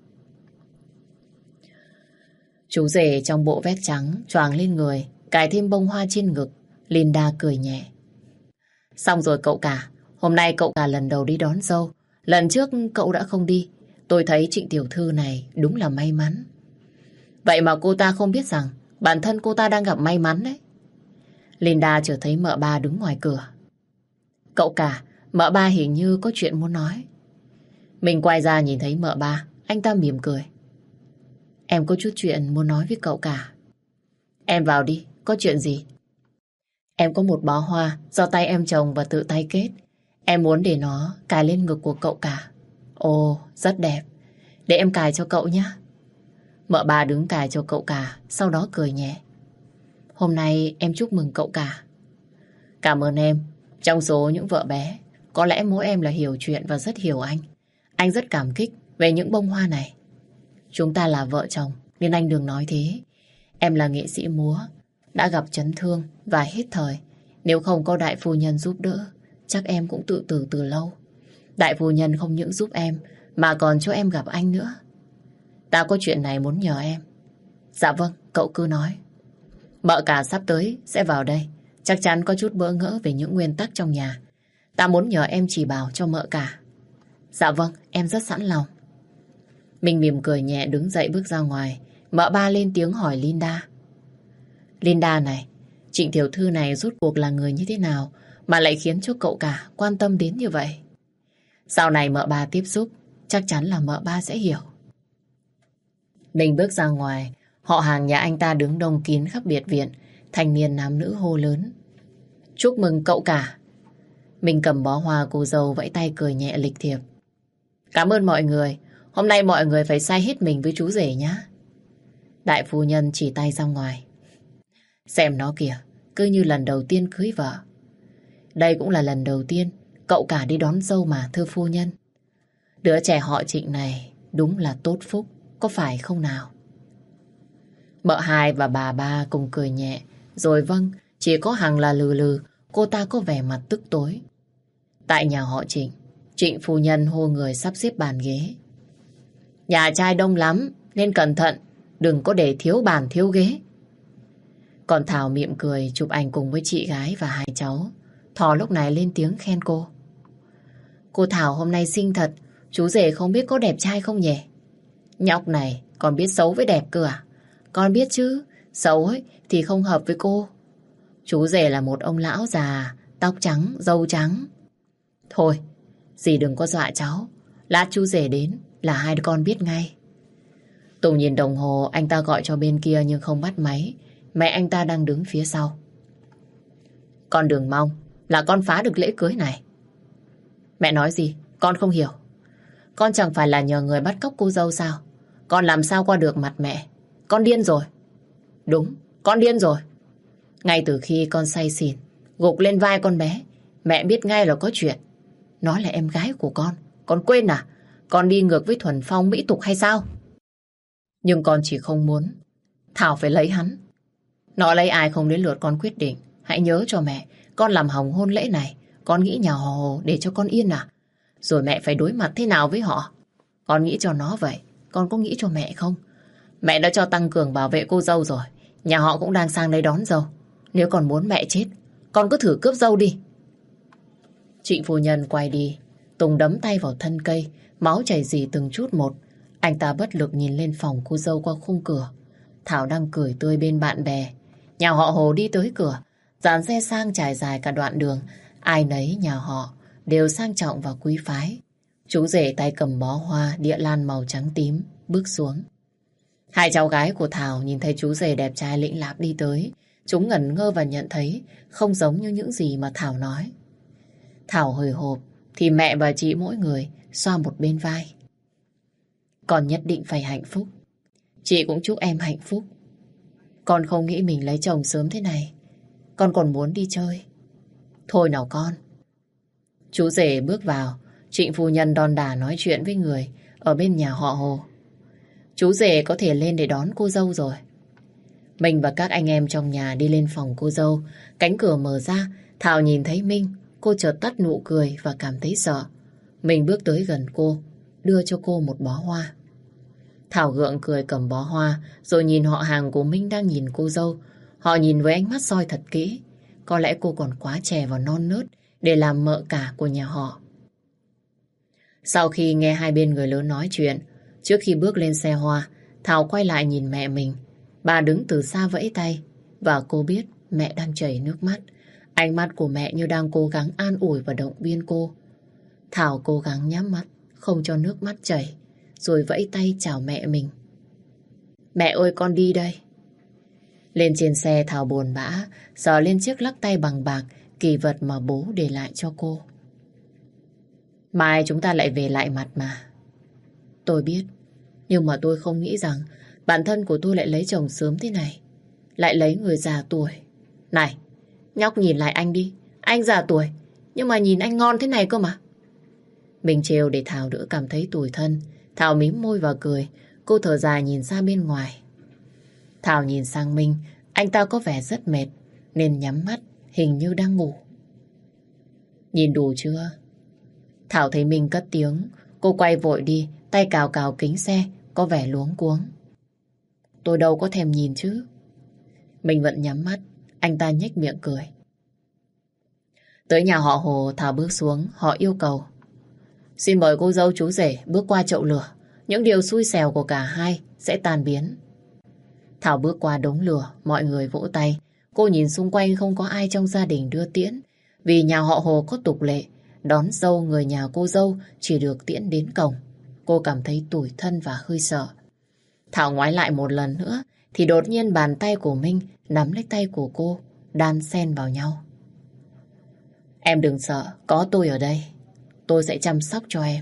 Chú rể trong bộ vest trắng choàng lên người, cài thêm bông hoa trên ngực. Linda cười nhẹ. Xong rồi cậu cả, hôm nay cậu cả lần đầu đi đón dâu. Lần trước cậu đã không đi. Tôi thấy Trịnh tiểu thư này đúng là may mắn. Vậy mà cô ta không biết rằng bản thân cô ta đang gặp may mắn đấy. Linda chợt thấy mợ ba đứng ngoài cửa. Cậu cả, mợ ba hình như có chuyện muốn nói. Mình quay ra nhìn thấy mợ ba. Anh ta mỉm cười. Em có chút chuyện muốn nói với cậu cả. Em vào đi, có chuyện gì? Em có một bó hoa do tay em trồng và tự tay kết. Em muốn để nó cài lên ngực của cậu cả. Ồ, rất đẹp. Để em cài cho cậu nhé. Mợ ba đứng cài cho cậu cả, sau đó cười nhẹ. Hôm nay em chúc mừng cậu cả. Cảm ơn em. Trong số những vợ bé, có lẽ mỗi em là hiểu chuyện và rất hiểu anh. Anh rất cảm kích về những bông hoa này. Chúng ta là vợ chồng, nên anh đừng nói thế. Em là nghệ sĩ múa, đã gặp chấn thương và hết thời. Nếu không có đại phu nhân giúp đỡ, chắc em cũng tự tử từ lâu. Đại phu nhân không những giúp em, mà còn cho em gặp anh nữa. Ta có chuyện này muốn nhờ em. Dạ vâng, cậu cứ nói. Mợ cả sắp tới sẽ vào đây. Chắc chắn có chút bỡ ngỡ về những nguyên tắc trong nhà. Ta muốn nhờ em chỉ bảo cho mợ cả. Dạ vâng, em rất sẵn lòng. Mình mỉm cười nhẹ đứng dậy bước ra ngoài. Mợ ba lên tiếng hỏi Linda. Linda này, Trịnh tiểu thư này rốt cuộc là người như thế nào mà lại khiến cho cậu cả quan tâm đến như vậy? Sau này mợ ba tiếp xúc, chắc chắn là mợ ba sẽ hiểu. Mình bước ra ngoài, họ hàng nhà anh ta đứng đông kín khắp biệt viện, thanh niên nam nữ hô lớn. Chúc mừng cậu cả. Mình cầm bó hoa cô dâu vẫy tay cười nhẹ lịch thiệp. Cảm ơn mọi người, hôm nay mọi người phải say hết mình với chú rể nhá. Đại phu nhân chỉ tay ra ngoài. Xem nó kìa, cứ như lần đầu tiên cưới vợ. Đây cũng là lần đầu tiên cậu cả đi đón dâu mà thưa phu nhân. Đứa trẻ họ Trịnh này đúng là tốt phúc, có phải không nào? Mợ hai và bà ba cùng cười nhẹ. Rồi vâng, chỉ có Hằng là lừ lừ, cô ta có vẻ mặt tức tối. Tại nhà họ Trịnh, Trịnh phu nhân hô người sắp xếp bàn ghế. Nhà trai đông lắm, nên cẩn thận, đừng có để thiếu bàn thiếu ghế. Còn Thảo mỉm cười chụp ảnh cùng với chị gái và hai cháu. Thỏ lúc này lên tiếng khen cô. Cô Thảo hôm nay xinh thật, chú rể không biết có đẹp trai không nhỉ? Nhóc này còn biết xấu với đẹp cơ à? Con biết chứ, xấu ấy thì không hợp với cô. Chú rể là một ông lão già, tóc trắng, râu trắng. Thôi, dì đừng có dọa cháu. Lát chú rể đến là hai đứa con biết ngay. Tùng nhìn đồng hồ, anh ta gọi cho bên kia nhưng không bắt máy. Mẹ anh ta đang đứng phía sau. Con đừng mong là con phá được lễ cưới này. Mẹ nói gì? Con không hiểu. Con chẳng phải là nhờ người bắt cóc cô dâu sao? Con làm sao qua được mặt mẹ? Con điên rồi. Đúng, con điên rồi. Ngay từ khi con say xỉn gục lên vai con bé, mẹ biết ngay là có chuyện. Nó là em gái của con quên à? Con đi ngược với thuần phong mỹ tục hay sao? Nhưng con chỉ không muốn Thảo phải lấy hắn. Nó lấy ai không đến lượt con quyết định. Hãy nhớ cho mẹ, con làm hỏng hôn lễ này, con nghĩ nhà họ Hồ để cho con yên à? Rồi mẹ phải đối mặt thế nào với họ? Con nghĩ cho nó vậy, con có nghĩ cho mẹ không? Mẹ đã cho tăng cường bảo vệ cô dâu rồi. Nhà họ cũng đang sang đây đón dâu. Nếu còn muốn mẹ chết, con cứ thử cướp dâu đi. Trịnh phu nhân quay đi. Tùng đấm tay vào thân cây, máu chảy rỉ từng chút một. Anh ta bất lực nhìn lên phòng cô dâu qua khung cửa. Thảo đang cười tươi bên bạn bè. Nhà họ Hồ đi tới cửa, dàn xe sang trải dài cả đoạn đường. Ai nấy nhà họ đều sang trọng và quý phái. Chú rể tay cầm bó hoa địa lan màu trắng tím bước xuống. Hai cháu gái của Thảo nhìn thấy chú rể đẹp trai lĩnh lạp đi tới. Chúng ngẩn ngơ và nhận thấy không giống như những gì mà Thảo nói. Thảo hồi hộp thì mẹ và chị mỗi người xoa một bên vai. Con nhất định phải hạnh phúc. Chị cũng chúc em hạnh phúc. Con không nghĩ mình lấy chồng sớm thế này. Con còn muốn đi chơi. Thôi nào con. Chú rể bước vào. Trịnh phu nhân đon đả nói chuyện với người ở bên nhà họ Hồ. Chú rể có thể lên để đón cô dâu rồi. Mình và các anh em trong nhà đi lên phòng cô dâu. Cánh cửa mở ra, Thảo nhìn thấy Minh. Cô chợt tắt nụ cười và cảm thấy sợ. Mình bước tới gần cô, đưa cho cô một bó hoa. Thảo gượng cười cầm bó hoa, rồi nhìn họ hàng của Minh đang nhìn cô dâu. Họ nhìn với ánh mắt soi thật kỹ. Có lẽ cô còn quá trẻ và non nớt để làm mợ cả của nhà họ. Sau khi nghe hai bên người lớn nói chuyện, trước khi bước lên xe hoa, Thảo quay lại nhìn mẹ mình. Bà đứng từ xa vẫy tay, và cô biết mẹ đang chảy nước mắt. Ánh mắt của mẹ như đang cố gắng an ủi và động viên cô. Thảo cố gắng nhắm mắt, không cho nước mắt chảy, rồi vẫy tay chào mẹ mình. Mẹ ơi con đi đây. Lên trên xe Thảo buồn bã, sờ lên chiếc lắc tay bằng bạc, kỳ vật mà bố để lại cho cô. Mai chúng ta lại về lại mặt mà. Tôi biết, nhưng mà tôi không nghĩ rằng bản thân của tôi lại lấy chồng sớm thế này. Lại lấy người già tuổi. Này, nhóc nhìn lại anh đi. Anh già tuổi, nhưng mà nhìn anh ngon thế này cơ mà. Mình trêu để Thảo đỡ cảm thấy tủi thân. Thảo mím môi và cười. Cô thở dài nhìn ra bên ngoài. Thảo nhìn sang Minh. Anh ta có vẻ rất mệt, nên nhắm mắt, hình như đang ngủ. Nhìn đủ chưa? Thảo thấy Minh cất tiếng. Cô quay vội đi, tay cào cào kính xe, có vẻ luống cuống. Tôi đâu có thèm nhìn chứ. Mình vẫn nhắm mắt. Anh ta nhếch miệng cười. Tới nhà họ Hồ, Thảo bước xuống. Họ yêu cầu: xin mời cô dâu chú rể bước qua chậu lửa. Những điều xui xẻo của cả hai sẽ tan biến. Thảo bước qua đống lửa, mọi người vỗ tay. Cô nhìn xung quanh không có ai trong gia đình đưa tiễn. Vì nhà họ Hồ có tục lệ, đón dâu người nhà cô dâu chỉ được tiễn đến cổng. Cô cảm thấy tủi thân và hơi sợ. Thảo ngoái lại một lần nữa, thì đột nhiên bàn tay của Minh nắm lấy tay của cô, đan xen vào nhau. Em đừng sợ, có tôi ở đây. Tôi sẽ chăm sóc cho em.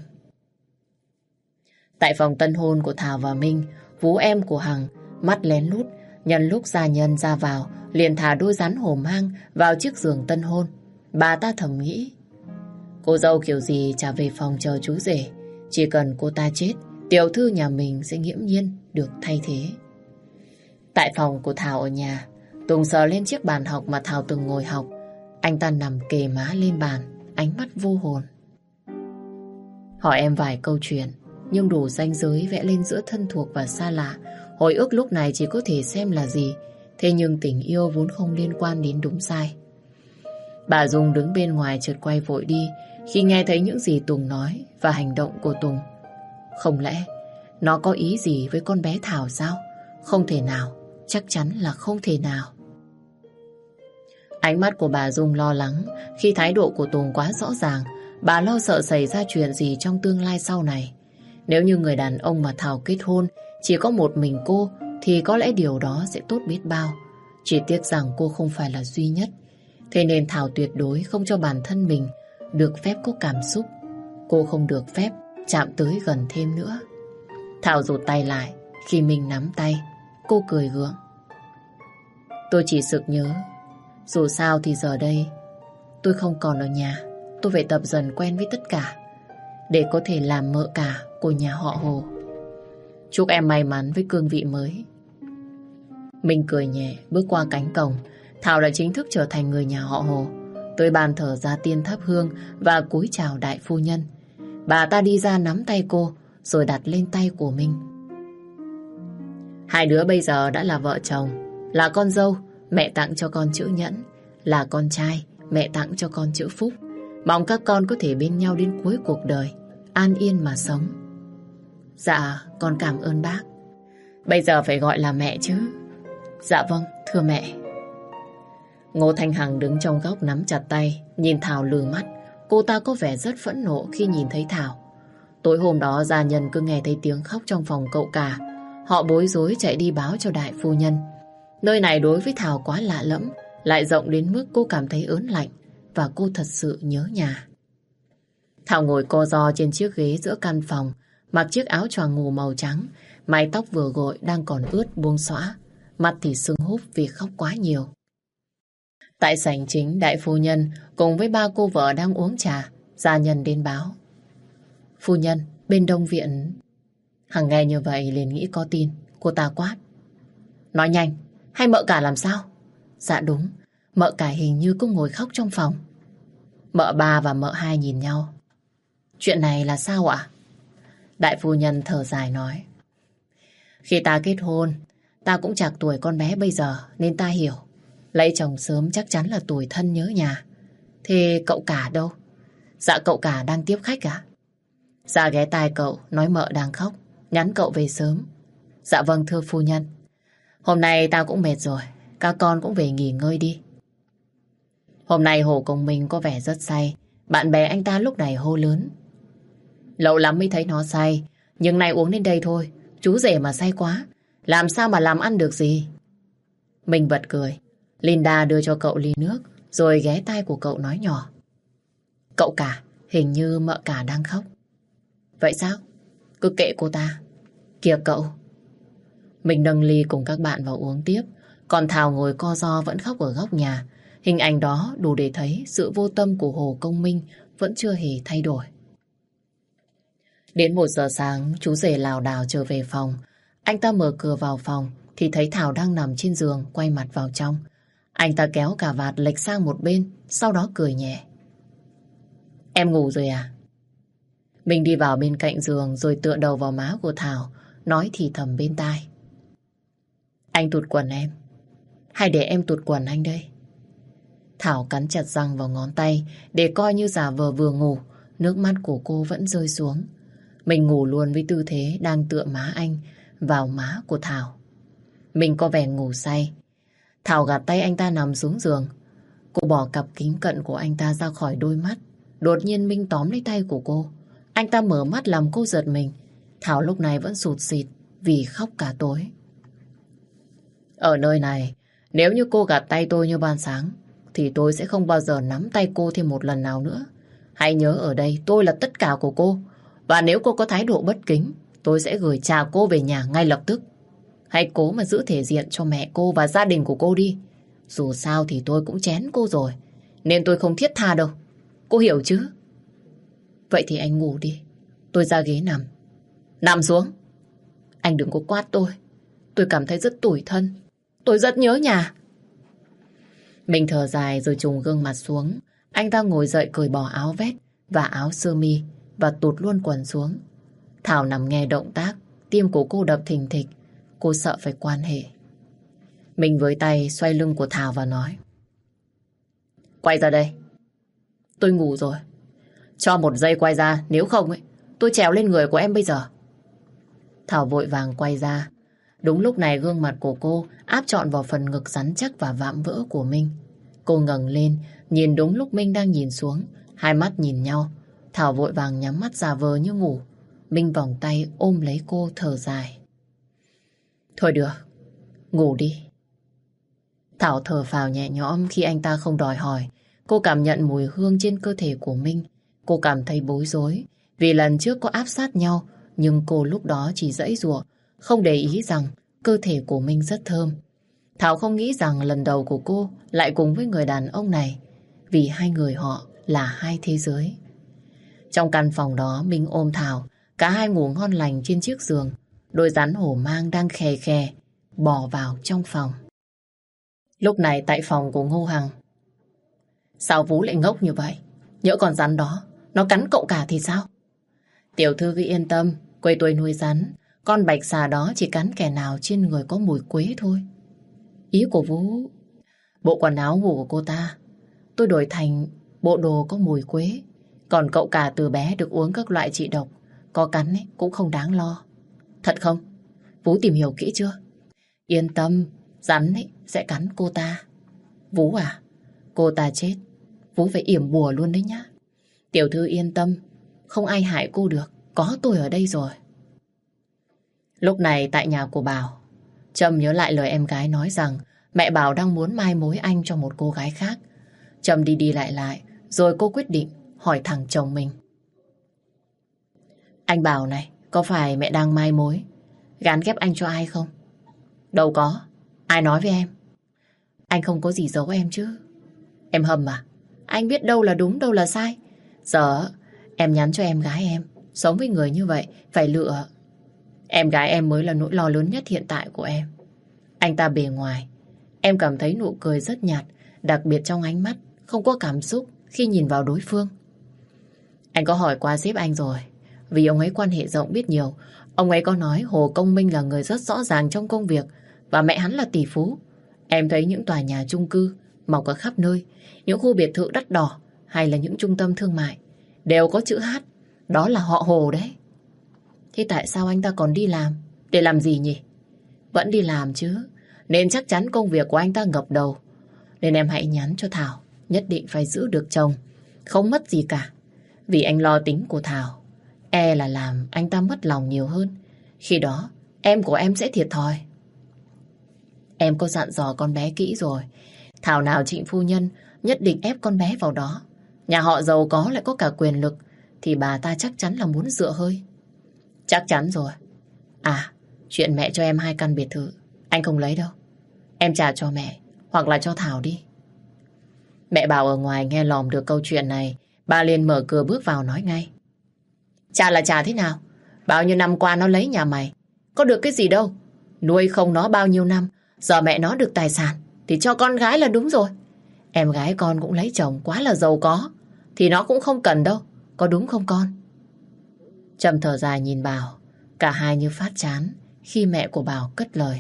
Tại phòng tân hôn của Thảo và Minh, Vú em của Hằng mắt lén lút, nhân lúc gia nhân ra vào, liền thả đôi rắn hổ mang vào chiếc giường tân hôn. Bà ta thầm nghĩ, cô dâu kiểu gì trả về phòng chờ chú rể. Chỉ cần cô ta chết, tiểu thư nhà mình sẽ nghiễm nhiên được thay thế. Tại phòng của Thảo ở nhà, Tùng sờ lên chiếc bàn học mà Thảo từng ngồi học. Anh ta nằm kề má lên bàn, ánh mắt vô hồn. Hỏi em vài câu chuyện, nhưng đủ ranh giới vẽ lên giữa thân thuộc và xa lạ. Hồi ức lúc này chỉ có thể xem là gì. Thế nhưng tình yêu vốn không liên quan đến đúng sai. Bà Dung đứng bên ngoài chợt quay vội đi khi nghe thấy những gì Tùng nói và hành động của Tùng. Không lẽ nó có ý gì với con bé Thảo sao? Không thể nào, chắc chắn là không thể nào. Ánh mắt của bà Dung lo lắng khi thái độ của Tùng quá rõ ràng. Bà lo sợ xảy ra chuyện gì trong tương lai sau này. Nếu như người đàn ông mà Thảo kết hôn chỉ có một mình cô, thì có lẽ điều đó sẽ tốt biết bao. Chỉ tiếc rằng cô không phải là duy nhất. Thế nên Thảo tuyệt đối không cho bản thân mình được phép có cảm xúc. Cô không được phép chạm tới gần thêm nữa. Thảo rụt tay lại khi mình nắm tay. Cô cười gượng. Tôi chỉ sực nhớ, dù sao thì giờ đây tôi không còn ở nhà. Tôi phải tập dần quen với tất cả để có thể làm mợ cả của nhà họ Hồ. Chúc em may mắn với cương vị mới. Mình cười nhẹ bước qua cánh cổng. Thảo đã chính thức trở thành người nhà họ Hồ. Tới bàn thờ gia tiên thắp hương và cúi chào đại phu nhân. Bà ta đi ra nắm tay cô rồi đặt lên tay của mình. Hai đứa bây giờ đã là vợ chồng. Là con dâu, mẹ tặng cho con chữ nhẫn. Là con trai, mẹ tặng cho con chữ phúc. Mong các con có thể bên nhau đến cuối cuộc đời, an yên mà sống. Dạ, con cảm ơn bác. Bây giờ phải gọi là mẹ chứ. Dạ vâng, thưa mẹ. Ngô Thanh Hằng đứng trong góc nắm chặt tay, nhìn Thảo lừ mắt. Cô ta có vẻ rất phẫn nộ khi nhìn thấy Thảo. Tối hôm đó gia nhân cứ nghe thấy tiếng khóc trong phòng cậu cả. Họ bối rối chạy đi báo cho đại phu nhân. Nơi này đối với Thảo quá lạ lẫm, lại rộng đến mức cô cảm thấy ớn lạnh. Và cô thật sự nhớ nhà. Thảo ngồi co ro trên chiếc ghế giữa căn phòng, mặc chiếc áo choàng ngủ màu trắng, mái tóc vừa gội đang còn ướt buông xõa, mắt thì sưng húp vì khóc quá nhiều. Tại sảnh chính, đại phu nhân cùng với ba cô vợ đang uống trà, gia nhân đến báo. Phu nhân, bên Đông Viện. Hằng nghe như vậy liền nghĩ có tin, cô ta quát. Nói nhanh, hay mợ cả làm sao? Dạ đúng, mợ cả hình như cũng ngồi khóc trong phòng. Mợ ba và mợ hai nhìn nhau. Chuyện này là sao ạ? Đại phu nhân thở dài nói. Khi ta kết hôn, ta cũng chạc tuổi con bé bây giờ nên ta hiểu. Lấy chồng sớm chắc chắn là tủi thân nhớ nhà. Thế cậu cả đâu? Dạ cậu cả đang tiếp khách à? Dạ ghé tai cậu nói mợ đang khóc, nhắn cậu về sớm. Dạ vâng thưa phu nhân. Hôm nay ta cũng mệt rồi, các con cũng về nghỉ ngơi đi. Hôm nay Hồ Công Minh có vẻ rất say. Bạn bè anh ta lúc này hô lớn. Lâu lắm mới thấy nó say. Nhưng nay uống đến đây thôi. Chú rể mà say quá. Làm sao mà làm ăn được gì? Mình bật cười. Linda đưa cho cậu ly nước. Rồi ghé tai của cậu nói nhỏ. Cậu cả, hình như mợ cả đang khóc. Vậy sao? Cứ kệ cô ta. Kìa cậu. Mình nâng ly cùng các bạn vào uống tiếp. Còn Thảo ngồi co ro vẫn khóc ở góc nhà. Hình ảnh đó đủ để thấy sự vô tâm của Hồ Công Minh vẫn chưa hề thay đổi. Đến 1 giờ sáng, chú rể lảo đảo trở về phòng. Anh ta mở cửa vào phòng thì thấy Thảo đang nằm trên giường quay mặt vào trong. Anh ta kéo cà vạt lệch sang một bên, sau đó cười nhẹ. Em ngủ rồi à? Mình đi vào bên cạnh giường rồi tựa đầu vào má của Thảo, nói thì thầm bên tai. Anh tụt quần em, hay để em tụt quần anh đây? Thảo cắn chặt răng vào ngón tay để coi như giả vờ vừa ngủ. Nước mắt của cô vẫn rơi xuống. Mình ngủ luôn với tư thế đang tựa má anh vào má của Thảo. Mình có vẻ ngủ say. Thảo gạt tay anh ta nằm xuống giường. Cô bỏ cặp kính cận của anh ta ra khỏi đôi mắt. Đột nhiên Minh tóm lấy tay của cô. Anh ta mở mắt làm cô giật mình. Thảo lúc này vẫn sụt sịt vì khóc cả tối. Ở nơi này, nếu như cô gạt tay tôi như ban sáng thì tôi sẽ không bao giờ nắm tay cô thêm một lần nào nữa. Hãy nhớ ở đây tôi là tất cả của cô. Và nếu cô có thái độ bất kính, tôi sẽ gửi trả cô về nhà ngay lập tức. Hãy cố mà giữ thể diện cho mẹ cô và gia đình của cô đi. Dù sao thì tôi cũng chén cô rồi, nên tôi không thiết tha đâu. Cô hiểu chứ? Vậy thì anh ngủ đi. Tôi ra ghế nằm. Nằm xuống. Anh đừng có quát tôi. Tôi cảm thấy rất tủi thân. Tôi rất nhớ nhà. Mình thở dài rồi trùng gương mặt xuống. Anh ta ngồi dậy cởi bỏ áo vest và áo sơ mi và tụt luôn quần xuống. Thảo nằm nghe động tác, tim của cô đập thình thịch. Cô sợ phải quan hệ. Mình với tay xoay lưng của Thảo và nói. Quay ra đây. Tôi ngủ rồi. Cho 1 giây quay ra, nếu không ấy, tôi trèo lên người của em bây giờ. Thảo vội vàng quay ra. Đúng lúc này gương mặt của cô áp trọn vào phần ngực rắn chắc và vạm vỡ của Minh. Cô ngẩng lên, nhìn đúng lúc Minh đang nhìn xuống. Hai mắt nhìn nhau. Thảo vội vàng nhắm mắt giả vờ như ngủ. Minh vòng tay ôm lấy cô thở dài. Thôi được, ngủ đi. Thảo thở phào nhẹ nhõm khi anh ta không đòi hỏi. Cô cảm nhận mùi hương trên cơ thể của Minh. Cô cảm thấy bối rối. Vì lần trước có áp sát nhau, nhưng cô lúc đó chỉ giãy giụa, không để ý rằng cơ thể của Minh rất thơm. Thảo không nghĩ rằng lần đầu của cô lại cùng với người đàn ông này, vì hai người họ là hai thế giới. Trong căn phòng đó, Minh ôm Thảo, cả hai ngủ ngon lành trên chiếc giường. Đôi rắn hổ mang đang khè khè bò vào trong phòng. Lúc này tại phòng của Ngô Hằng. Sao Vũ lại ngốc như vậy? Nhỡ con rắn đó nó cắn cậu cả thì sao? Tiểu thư cứ yên tâm, quê tôi nuôi rắn. Con bạch xà đó chỉ cắn kẻ nào trên người có mùi quế thôi. Ý của Vũ, bộ quần áo ngủ của cô ta tôi đổi thành bộ đồ có mùi quế. Còn cậu cả từ bé được uống các loại trị độc, có cắn ấy, cũng không đáng lo. Thật không? Vũ tìm hiểu kỹ chưa? Yên tâm, rắn ấy sẽ cắn cô ta. Vũ à, cô ta chết, Vũ phải yểm bùa luôn đấy nhá. Tiểu thư yên tâm, không ai hại cô được, có tôi ở đây rồi. Lúc này tại nhà của Bảo, Trâm nhớ lại lời em gái nói rằng mẹ Bảo đang muốn mai mối anh cho một cô gái khác. Trâm đi đi lại lại, rồi cô quyết định hỏi thẳng chồng mình. Anh Bảo này, có phải mẹ đang mai mối gán ghép anh cho ai không? Đâu có, ai nói với em? Anh không có gì giấu em chứ? Em hầm à? Anh biết đâu là đúng, đâu là sai. Giờ em nhắn cho em gái em, sống với người như vậy phải lựa. Em gái em mới là nỗi lo lớn nhất hiện tại của em. Anh ta bề ngoài, em cảm thấy nụ cười rất nhạt, đặc biệt trong ánh mắt, không có cảm xúc khi nhìn vào đối phương. Anh có hỏi qua sếp anh rồi, vì ông ấy quan hệ rộng biết nhiều. Ông ấy có nói Hồ Công Minh là người rất rõ ràng trong công việc và mẹ hắn là tỷ phú. Em thấy những tòa nhà chung cư mọc ở khắp nơi, những khu biệt thự đắt đỏ hay là những trung tâm thương mại đều có chữ H, đó là họ Hồ đấy. Thế tại sao anh ta còn đi làm? Để làm gì nhỉ? Vẫn đi làm chứ, nên chắc chắn công việc của anh ta ngập đầu. Nên em hãy nhắn cho Thảo, nhất định phải giữ được chồng, không mất gì cả. Vì anh lo tính của Thảo, E là làm anh ta mất lòng nhiều hơn. Khi đó, em của em sẽ thiệt thòi. Em có dặn dò con bé kỹ rồi. Thảo nào Trịnh phu nhân nhất định ép con bé vào đó. Nhà họ giàu có lại có cả quyền lực, thì bà ta chắc chắn là muốn dựa hơi. Chắc chắn rồi. À, chuyện mẹ cho em 2 căn biệt thự, anh không lấy đâu. Em trả cho mẹ, hoặc là cho Thảo đi. Mẹ bảo ở ngoài nghe lòm được câu chuyện này, bà liền mở cửa bước vào nói ngay. Trả là trả thế nào? Bao nhiêu năm qua nó lấy nhà mày, có được cái gì đâu. Nuôi không nó bao nhiêu năm, giờ mẹ nó được tài sản thì cho con gái là đúng rồi. Em gái con cũng lấy chồng quá là giàu có, thì nó cũng không cần đâu, có đúng không con? Trâm thở dài nhìn Bảo, cả hai như phát chán khi mẹ của Bảo cất lời.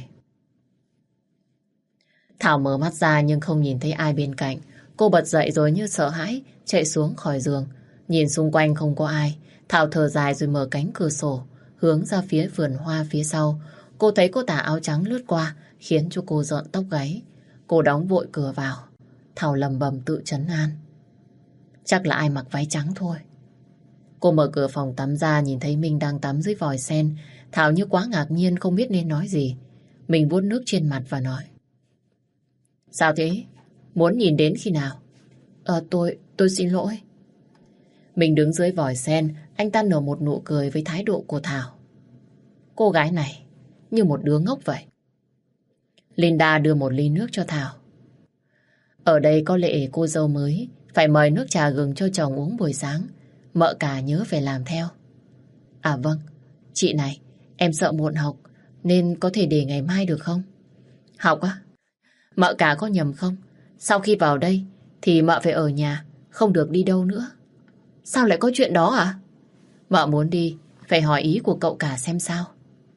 Thảo mở mắt ra nhưng không nhìn thấy ai bên cạnh. Cô bật dậy rồi như sợ hãi chạy xuống khỏi giường. Nhìn xung quanh không có ai, Thảo thở dài rồi mở cánh cửa sổ hướng ra phía vườn hoa phía sau. Cô thấy cô tà áo trắng lướt qua khiến cho cô rợn tóc gáy. Cô đóng vội cửa vào. Thảo lầm bầm tự trấn an. Chắc là ai mặc váy trắng thôi. Cô mở cửa phòng tắm ra nhìn thấy Minh đang tắm dưới vòi sen. Thảo như quá ngạc nhiên không biết nên nói gì. Mình vuốt nước trên mặt và nói. Sao thế? Muốn nhìn đến khi nào? Tôi xin lỗi. Mình đứng dưới vòi sen, anh ta nở một nụ cười với thái độ của Thảo. Cô gái này như một đứa ngốc vậy. Linda đưa một ly nước cho Thảo. Ở đây có lệ cô dâu mới phải mời nước trà gừng cho chồng uống buổi sáng. Mợ cả nhớ phải làm theo. À vâng, chị này, em sợ muộn học nên có thể để ngày mai được không? Học á? Mợ cả có nhầm không? Sau khi vào đây thì mợ phải ở nhà, không được đi đâu nữa. Sao lại có chuyện đó à? Mợ muốn đi, phải hỏi ý của cậu cả xem sao.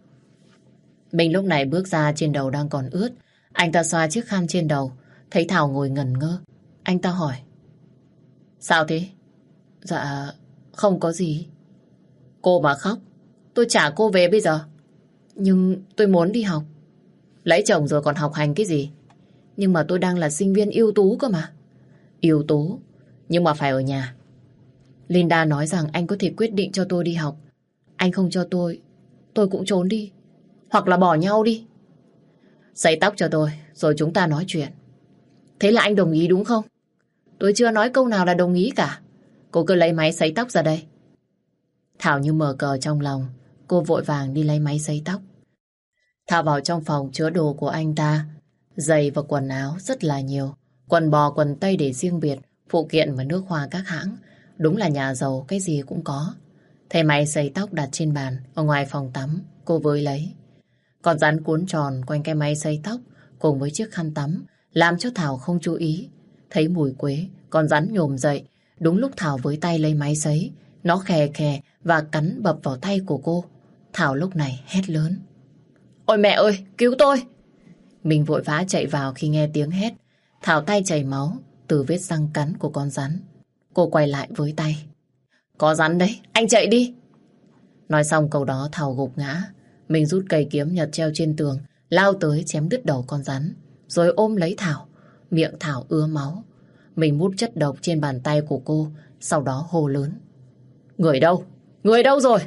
Mình lúc này bước ra, trên đầu đang còn ướt. Anh ta xoa chiếc khăn trên đầu, thấy Thảo ngồi ngẩn ngơ. Anh ta hỏi. Sao thế? Dạ, không có gì. Cô mà khóc, tôi trả cô về bây giờ. Nhưng tôi muốn đi học. Lấy chồng rồi còn học hành cái gì? Nhưng mà tôi đang là sinh viên ưu tú cơ mà. Ưu tú, nhưng mà phải ở nhà. Linda nói rằng anh có thể quyết định cho tôi đi học. Anh không cho tôi cũng trốn đi. Hoặc là bỏ nhau đi. Sấy tóc cho tôi, rồi chúng ta nói chuyện. Thế là anh đồng ý đúng không? Tôi chưa nói câu nào là đồng ý cả. Cô cứ lấy máy sấy tóc ra đây. Thảo như mở cờ trong lòng. Cô vội vàng đi lấy máy sấy tóc. Thảo vào trong phòng chứa đồ của anh ta. Giày và quần áo rất là nhiều. Quần bò, quần tây để riêng biệt, phụ kiện và nước hoa các hãng. Đúng là nhà giàu cái gì cũng có. Thấy máy sấy tóc đặt trên bàn ở ngoài phòng tắm, cô với lấy. Con rắn cuốn tròn quanh cái máy sấy tóc cùng với chiếc khăn tắm làm cho Thảo không chú ý. Thấy mùi quế, con rắn nhổm dậy. Đúng lúc Thảo với tay lấy máy sấy, nó khè khè và cắn bập vào tay của cô. Thảo lúc này hét lớn. Ôi mẹ ơi, cứu tôi! Mình vội vã chạy vào khi nghe tiếng hét. Thảo tay chảy máu từ vết răng cắn của con rắn. Cô quay lại với tay. Có rắn đấy, anh chạy đi! Nói xong câu đó Thảo gục ngã. Mình rút cây kiếm nhật treo trên tường, lao tới chém đứt đầu con rắn, rồi ôm lấy Thảo. Miệng Thảo ứa máu. Mình mút chất độc trên bàn tay của cô, sau đó hô lớn. Người đâu? Người đâu rồi?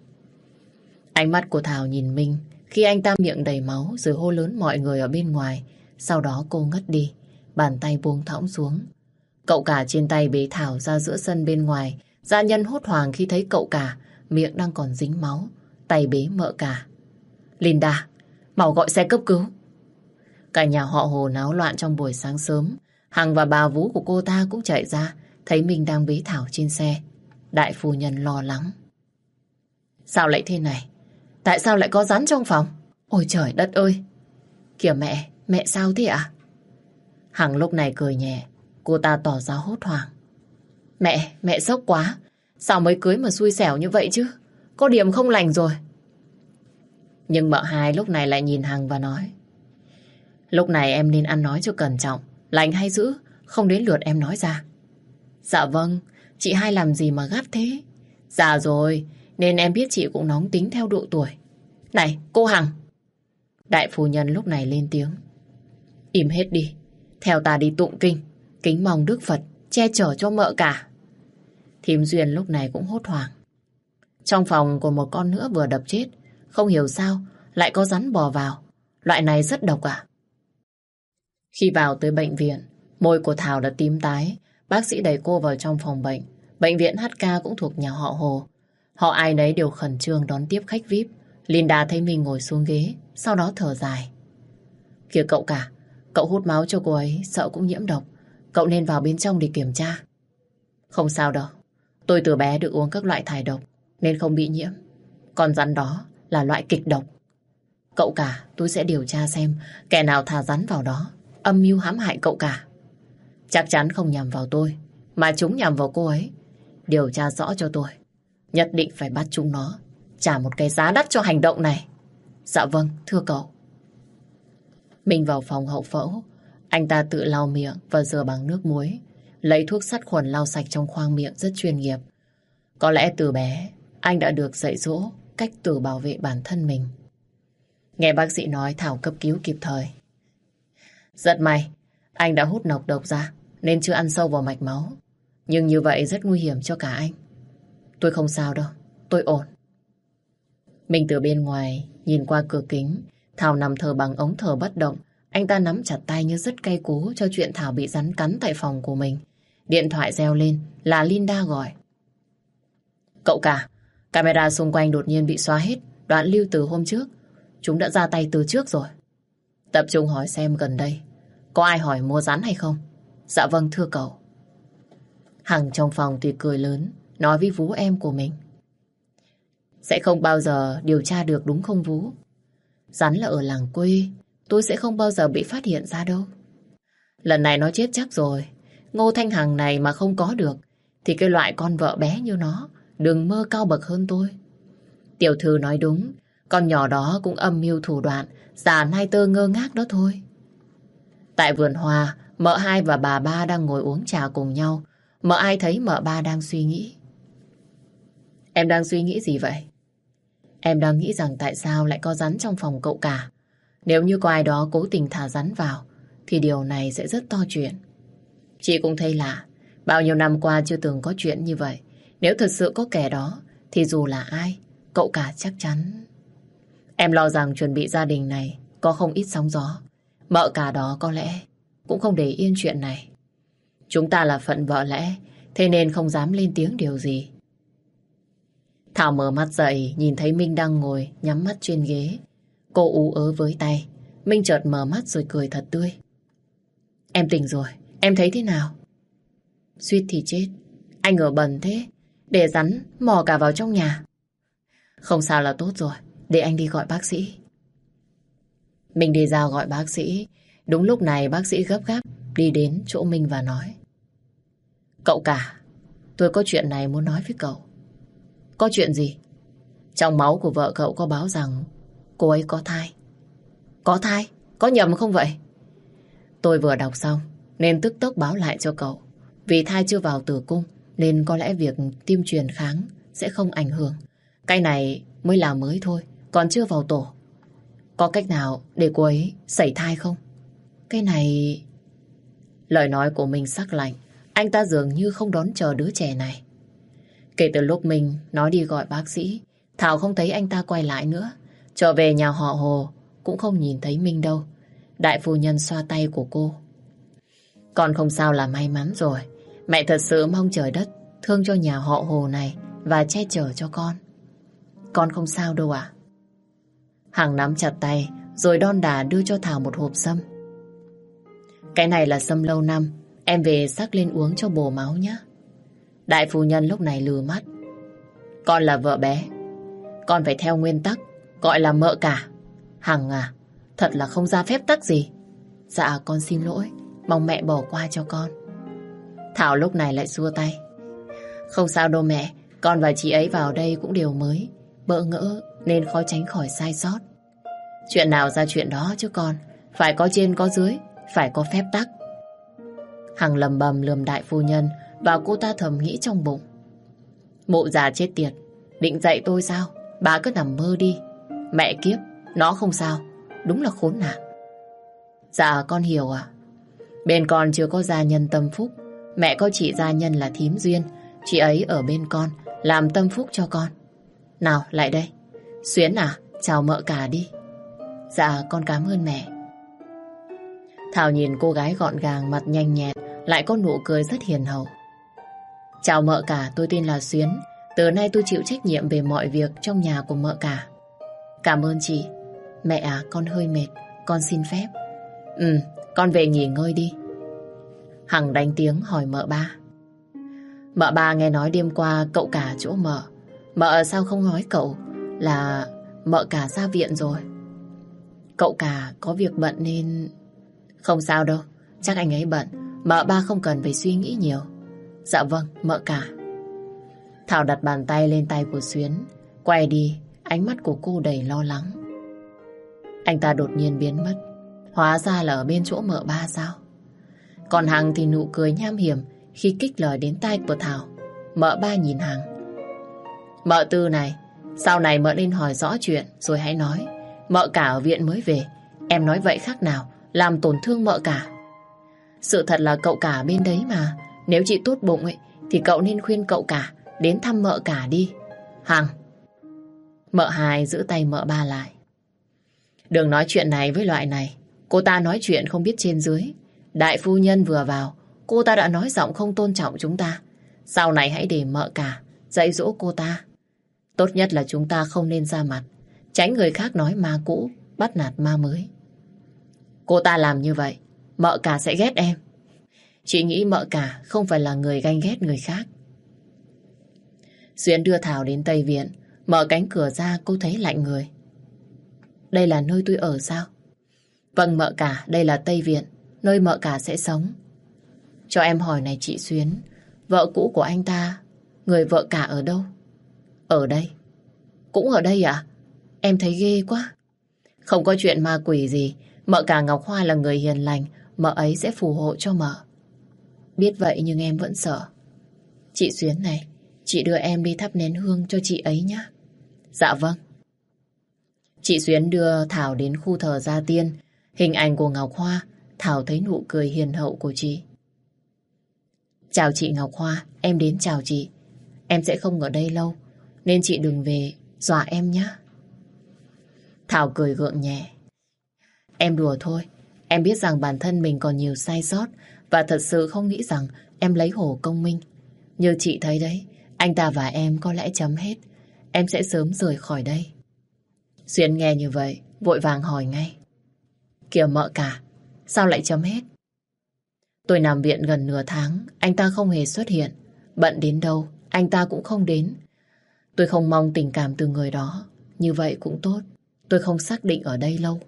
Ánh mắt của Thảo nhìn Minh khi anh ta miệng đầy máu rồi hô lớn mọi người ở bên ngoài. Sau đó cô ngất đi, bàn tay buông thõng xuống. Cậu cả trên tay bế Thảo ra giữa sân bên ngoài. Gia nhân hốt hoảng khi thấy cậu cả miệng đang còn dính máu, tay bế mợ cả. Linda, mau gọi xe cấp cứu. Cả nhà họ Hồ náo loạn trong buổi sáng sớm. Hằng và bà vú của cô ta cũng chạy ra, thấy mình đang bế Thảo trên xe. Đại phu nhân lo lắng. Sao lại thế này? Tại sao lại có rắn trong phòng? Ôi trời đất ơi! Kìa mẹ sao thế ạ? Hằng lúc này cười nhẹ, cô ta tỏ ra hốt hoảng. Mẹ sốc quá. Sao mới cưới mà xui xẻo như vậy chứ? Có điểm không lành rồi. Nhưng mợ hai lúc này lại nhìn Hằng và nói. Lúc này em nên ăn nói cho cẩn trọng, lành hay dữ, không đến lượt em nói ra. Dạ vâng, chị hai làm gì mà gắt thế? Dạ rồi, nên em biết chị cũng nóng tính theo độ tuổi. Này, cô Hằng! Đại phu nhân lúc này lên tiếng. Im hết đi, theo ta đi tụng kinh, kính mong Đức Phật che chở cho mợ cả. Thím Duyên lúc này cũng hốt hoảng. Trong phòng của một con nữa vừa đập chết. Không hiểu sao lại có rắn bò vào. Loại này rất độc à? Khi vào tới bệnh viện, môi của Thảo đã tím tái. Bác sĩ đẩy cô vào trong phòng bệnh. Bệnh viện HK cũng thuộc nhà họ Hồ. Họ ai nấy đều khẩn trương đón tiếp khách VIP. Linda thấy mình ngồi xuống ghế, sau đó thở dài. Kìa cậu cả, cậu hút máu cho cô ấy, sợ cũng nhiễm độc. Cậu nên vào bên trong để kiểm tra. Không sao đâu, tôi từ bé được uống các loại thải độc, nên không bị nhiễm. Còn rắn đó là loại kịch độc. Cậu cả, tôi sẽ điều tra xem kẻ nào thả rắn vào đó, âm mưu hãm hại cậu cả. Chắc chắn không nhằm vào tôi, mà chúng nhằm vào cô ấy. Điều tra rõ cho tôi. Nhất định phải bắt chúng nó, trả một cái giá đắt cho hành động này. Dạ vâng, thưa cậu. Mình vào phòng hậu phẫu. Anh ta tự lau miệng và rửa bằng nước muối. Lấy thuốc sát khuẩn lau sạch trong khoang miệng rất chuyên nghiệp. Có lẽ từ bé anh đã được dạy dỗ cách tự bảo vệ bản thân mình. Nghe bác sĩ nói Thảo cấp cứu kịp thời. Rất may anh đã hút nọc độc ra nên chưa ăn sâu vào mạch máu. Nhưng như vậy rất nguy hiểm cho cả anh. Tôi không sao đâu, tôi ổn. Mình từ bên ngoài nhìn qua cửa kính. Thảo nằm thở bằng ống thở bất động. Anh ta nắm chặt tay như rất cay cú cho chuyện Thảo bị rắn cắn tại phòng của mình. Điện thoại reo lên là Linda gọi. Cậu cả, camera xung quanh đột nhiên bị xóa hết đoạn lưu từ hôm trước. Chúng đã ra tay từ trước rồi. Tập trung hỏi xem gần đây có ai hỏi mua rắn hay không. Dạ vâng thưa cậu. Hằng trong phòng thì cười lớn, nói với Vú em của mình. Sẽ không bao giờ điều tra được đúng không Vú? Rắn là ở làng quê, tôi sẽ không bao giờ bị phát hiện ra đâu. Lần này nó chết chắc rồi. Ngô Thanh Hằng này mà không có được thì cái loại con vợ bé như nó đừng mơ cao bậc hơn tôi. Tiểu thư nói đúng, con nhỏ đó cũng âm mưu thủ đoạn, giả nai tơ ngơ ngác đó thôi. Tại vườn hoa, mợ hai và bà ba đang ngồi uống trà cùng nhau. Mợ ai thấy mợ ba đang suy nghĩ. Em đang suy nghĩ gì vậy? Em đang nghĩ rằng tại sao lại có rắn trong phòng cậu cả. Nếu như có ai đó cố tình thả rắn vào thì điều này sẽ rất to chuyện. Chị cũng thấy lạ, bao nhiêu năm qua chưa từng có chuyện như vậy. Nếu thật sự có kẻ đó thì dù là ai, cậu cả chắc chắn. Em lo rằng chuẩn bị gia đình này có không ít sóng gió. Mợ cả đó có lẽ cũng không để yên chuyện này. Chúng ta là phận vợ lẽ, thế nên không dám lên tiếng điều gì. Thảo mở mắt dậy, nhìn thấy Minh đang ngồi nhắm mắt trên ghế. Cô ú ớ với tay. Minh chợt mở mắt rồi cười thật tươi. Em tỉnh rồi, em thấy thế nào? Suýt thì chết. Anh ở bẩn thế, để rắn mò cả vào trong nhà. Không sao là tốt rồi, để anh đi gọi bác sĩ. Mình đi ra gọi bác sĩ. Đúng lúc này bác sĩ gấp gáp đi đến chỗ Minh và nói. Cậu cả, tôi có chuyện này muốn nói với cậu. Có chuyện gì? Trong máu của vợ cậu có báo rằng cô ấy có thai. Có thai? Có nhầm không vậy? Tôi vừa đọc xong nên tức tốc báo lại cho cậu. Vì thai chưa vào tử cung nên có lẽ việc tiêm truyền kháng sẽ không ảnh hưởng. Cái này mới là mới thôi, còn chưa vào tổ. Có cách nào để cô ấy sẩy thai không? Cái này... Lời nói của mình sắc lạnh. Anh ta dường như không đón chờ đứa trẻ này. Kể từ lúc mình nói đi gọi bác sĩ, Thảo không thấy anh ta quay lại nữa. Trở về nhà họ Hồ cũng không nhìn thấy Minh đâu. Đại phu nhân xoa tay của cô. Con không sao là may mắn rồi. Mẹ thật sự mong trời đất thương cho nhà họ Hồ này và che chở cho con. Con không sao đâu ạ. Hằng nắm chặt tay rồi đon đả đưa cho Thảo một hộp sâm. Cái này là sâm lâu năm, em về sắc lên uống cho bổ máu nhé. Đại phu nhân lúc này lừ mắt. Con là vợ bé, con phải theo nguyên tắc, gọi là mợ cả. Hằng à, thật là không ra phép tắc gì. Dạ con xin lỗi, mong mẹ bỏ qua cho con. Thảo lúc này lại xua tay. Không sao đâu mẹ, con và chị ấy vào đây cũng đều mới, bỡ ngỡ nên khó tránh khỏi sai sót. Chuyện nào ra chuyện đó chứ con, phải có trên có dưới, phải có phép tắc. Hằng lầm bầm lườm đại phu nhân và cô ta thầm nghĩ trong bụng. Mụ già chết tiệt, định dạy tôi sao? Bà cứ nằm mơ đi. Mẹ kiếp, nó không sao, đúng là khốn nạn. Dạ con hiểu ạ. Bên con chưa có gia nhân tâm phúc. Mẹ có chị gia nhân là thím Duyên. Chị ấy ở bên con làm tâm phúc cho con. Nào, lại đây. Xuyến à, chào mợ cả đi. Dạ, con cảm ơn mẹ. Thảo nhìn cô gái gọn gàng, mặt nhanh nhẹn, lại có nụ cười rất hiền hậu. Chào mợ cả, tôi tên là Xuyến. Từ nay tôi chịu trách nhiệm về mọi việc trong nhà của mợ cả. Cảm ơn chị. Mẹ à, con hơi mệt, con xin phép. Con về nghỉ ngơi đi. Hằng đánh tiếng hỏi mợ ba. Mợ ba nghe nói đêm qua cậu cả chỗ mợ. Mợ sao không nói cậu là mợ cả ra viện rồi? Cậu cả có việc bận nên... Không sao đâu, chắc anh ấy bận. Mợ ba không cần phải suy nghĩ nhiều. Dạ vâng, mợ cả. Thảo đặt bàn tay lên tay của Xuyến. Quay đi, ánh mắt của cô đầy lo lắng. Anh ta đột nhiên biến mất. Hóa ra là ở bên chỗ mợ ba sao? Còn Hằng thì nụ cười nham hiểm khi kích lời đến tai của Thảo. Mợ ba nhìn Hằng. Mợ Tư này, sau này mợ nên hỏi rõ chuyện rồi hãy nói. Mợ cả ở viện mới về, em nói vậy khác nào làm tổn thương mợ cả. Sự thật là cậu cả bên đấy mà. Nếu chị tốt bụng ấy thì cậu nên khuyên cậu cả đến thăm mợ cả đi. Hằng. Mợ hai giữ tay mợ ba lại. Đừng nói chuyện này với loại này. Cô ta nói chuyện không biết trên dưới. Đại phu nhân vừa vào, cô ta đã nói giọng không tôn trọng chúng ta. Sau này hãy để mợ cả dạy dỗ cô ta. Tốt nhất là chúng ta không nên ra mặt, tránh người khác nói ma cũ bắt nạt ma mới. Cô ta làm như vậy, mợ cả sẽ ghét em. Chị nghĩ mợ cả không phải là người ganh ghét người khác. Xuyến đưa Thảo đến Tây Viện. Mở cánh cửa ra cô thấy lạnh người. Đây là nơi tôi ở sao? Vâng mợ cả, đây là Tây Viện, nơi mợ cả sẽ sống. Cho em hỏi này chị Xuyến, vợ cũ của anh ta, người vợ cả ở đâu? Ở đây. Cũng ở đây à? Em thấy ghê quá. Không có chuyện ma quỷ gì. Mợ cả Ngọc Hoa là người hiền lành, mợ ấy sẽ phù hộ cho mợ. Biết vậy nhưng em vẫn sợ. Chị Xuyến này, chị đưa em đi thắp nén hương cho chị ấy nhé. Dạ vâng. Chị Xuyến đưa Thảo đến khu thờ gia tiên. Hình ảnh của Ngọc Hoa, Thảo thấy nụ cười hiền hậu của chị. Chào chị Ngọc Hoa, em đến chào chị. Em sẽ không ở đây lâu, nên chị đừng về dọa em nhé. Thảo cười gượng nhẹ. Em đùa thôi, em biết rằng bản thân mình còn nhiều sai sót và thật sự không nghĩ rằng em lấy Hồ Công Minh. Như chị thấy đấy, anh ta và em có lẽ chấm hết. Em sẽ sớm rời khỏi đây. Xuyến nghe như vậy, vội vàng hỏi ngay. Kìa mợ cả, sao lại chấm hết? Tôi nằm viện gần nửa tháng, anh ta không hề xuất hiện. Bận đến đâu, anh ta cũng không đến. Tôi không mong tình cảm từ người đó. Như vậy cũng tốt. Tôi không xác định ở đây lâu.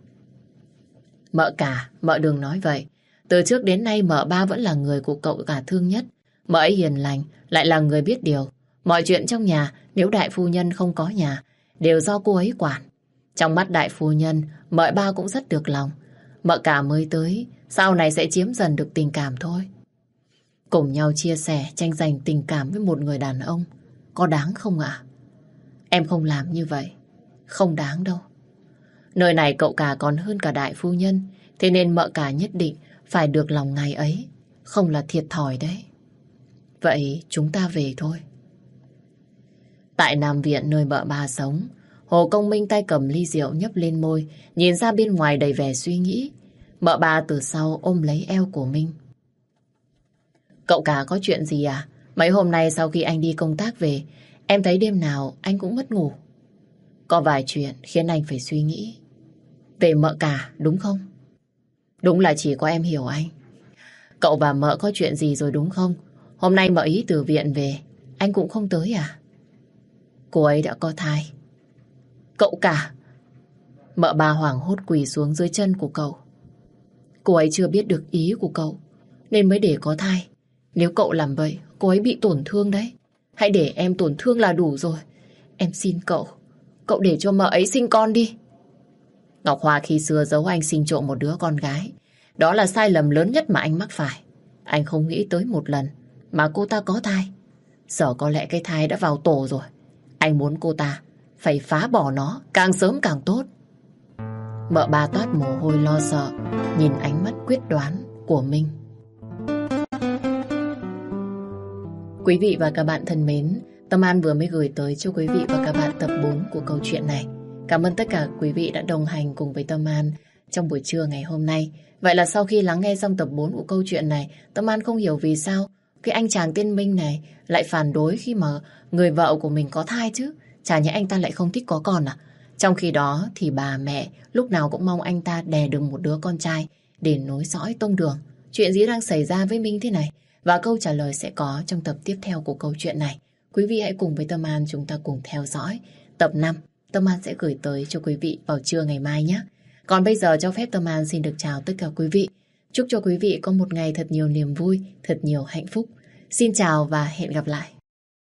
Mợ cả, mợ đừng nói vậy. Từ trước đến nay mợ ba vẫn là người của cậu cả thương nhất. Mợ ấy hiền lành, lại là người biết điều. Mọi chuyện trong nhà, nếu đại phu nhân không có nhà, đều do cô ấy quản. Trong mắt đại phu nhân, mợ ba cũng rất được lòng. Mợ cả mới tới, sau này sẽ chiếm dần được tình cảm thôi. Cùng nhau chia sẻ, tranh giành tình cảm với một người đàn ông, có đáng không ạ? Em không làm như vậy, không đáng đâu. Nơi này cậu cả còn hơn cả đại phu nhân, thế nên mợ cả nhất định phải được lòng ngài ấy, không là thiệt thòi đấy. Vậy chúng ta về thôi. Tại Nam Viện nơi mợ ba sống, Hồ Công Minh tay cầm ly rượu nhấp lên môi, nhìn ra bên ngoài đầy vẻ suy nghĩ. Mợ ba từ sau ôm lấy eo của Minh. Cậu cả có chuyện gì à? Mấy hôm nay sau khi anh đi công tác về, em thấy đêm nào anh cũng mất ngủ. Có vài chuyện khiến anh phải suy nghĩ. Về mợ cả, đúng không? Đúng là chỉ có em hiểu anh. Cậu và mợ có chuyện gì rồi đúng không? Hôm nay mợ ý từ viện về, anh cũng không tới à? Cô ấy đã có thai. Cậu cả! Mợ ba hoảng hốt quỳ xuống dưới chân của cậu. Cô ấy chưa biết được ý của cậu, nên mới để có thai. Nếu cậu làm vậy, cô ấy bị tổn thương đấy. Hãy để em tổn thương là đủ rồi. Em xin cậu, cậu để cho mợ ấy sinh con đi. Ngọc Hoa khi xưa giấu anh sinh trộm một đứa con gái. Đó là sai lầm lớn nhất mà anh mắc phải. Anh không nghĩ tới một lần mà cô ta có thai. Giờ có lẽ cái thai đã vào tổ rồi. Anh muốn cô ta phải phá bỏ nó càng sớm càng tốt. Mợ ba toát mồ hôi lo sợ, nhìn ánh mắt quyết đoán của Minh. Quý vị và các bạn thân mến, Tâm An vừa mới gửi tới cho quý vị và các bạn tập 4 của câu chuyện này. Cảm ơn tất cả quý vị đã đồng hành cùng với Tâm An trong buổi trưa ngày hôm nay. Vậy là sau khi lắng nghe xong tập 4 của câu chuyện này, Tâm An không hiểu vì sao cái anh chàng tên Minh này lại phản đối khi mà người vợ của mình có thai chứ. Chả nhẽ anh ta lại không thích có con à? Trong khi đó thì bà mẹ lúc nào cũng mong anh ta đẻ được một đứa con trai để nối dõi tông đường. Chuyện gì đang xảy ra với Minh thế này? Và câu trả lời sẽ có trong tập tiếp theo của câu chuyện này. Quý vị hãy cùng với Tâm An chúng ta cùng theo dõi tập 5. Tâm An sẽ gửi tới cho quý vị vào trưa ngày mai nhé. Còn bây giờ cho phép Tâm An xin được chào tất cả quý vị. Chúc cho quý vị có một ngày thật nhiều niềm vui, thật nhiều hạnh phúc. Xin chào và hẹn gặp lại.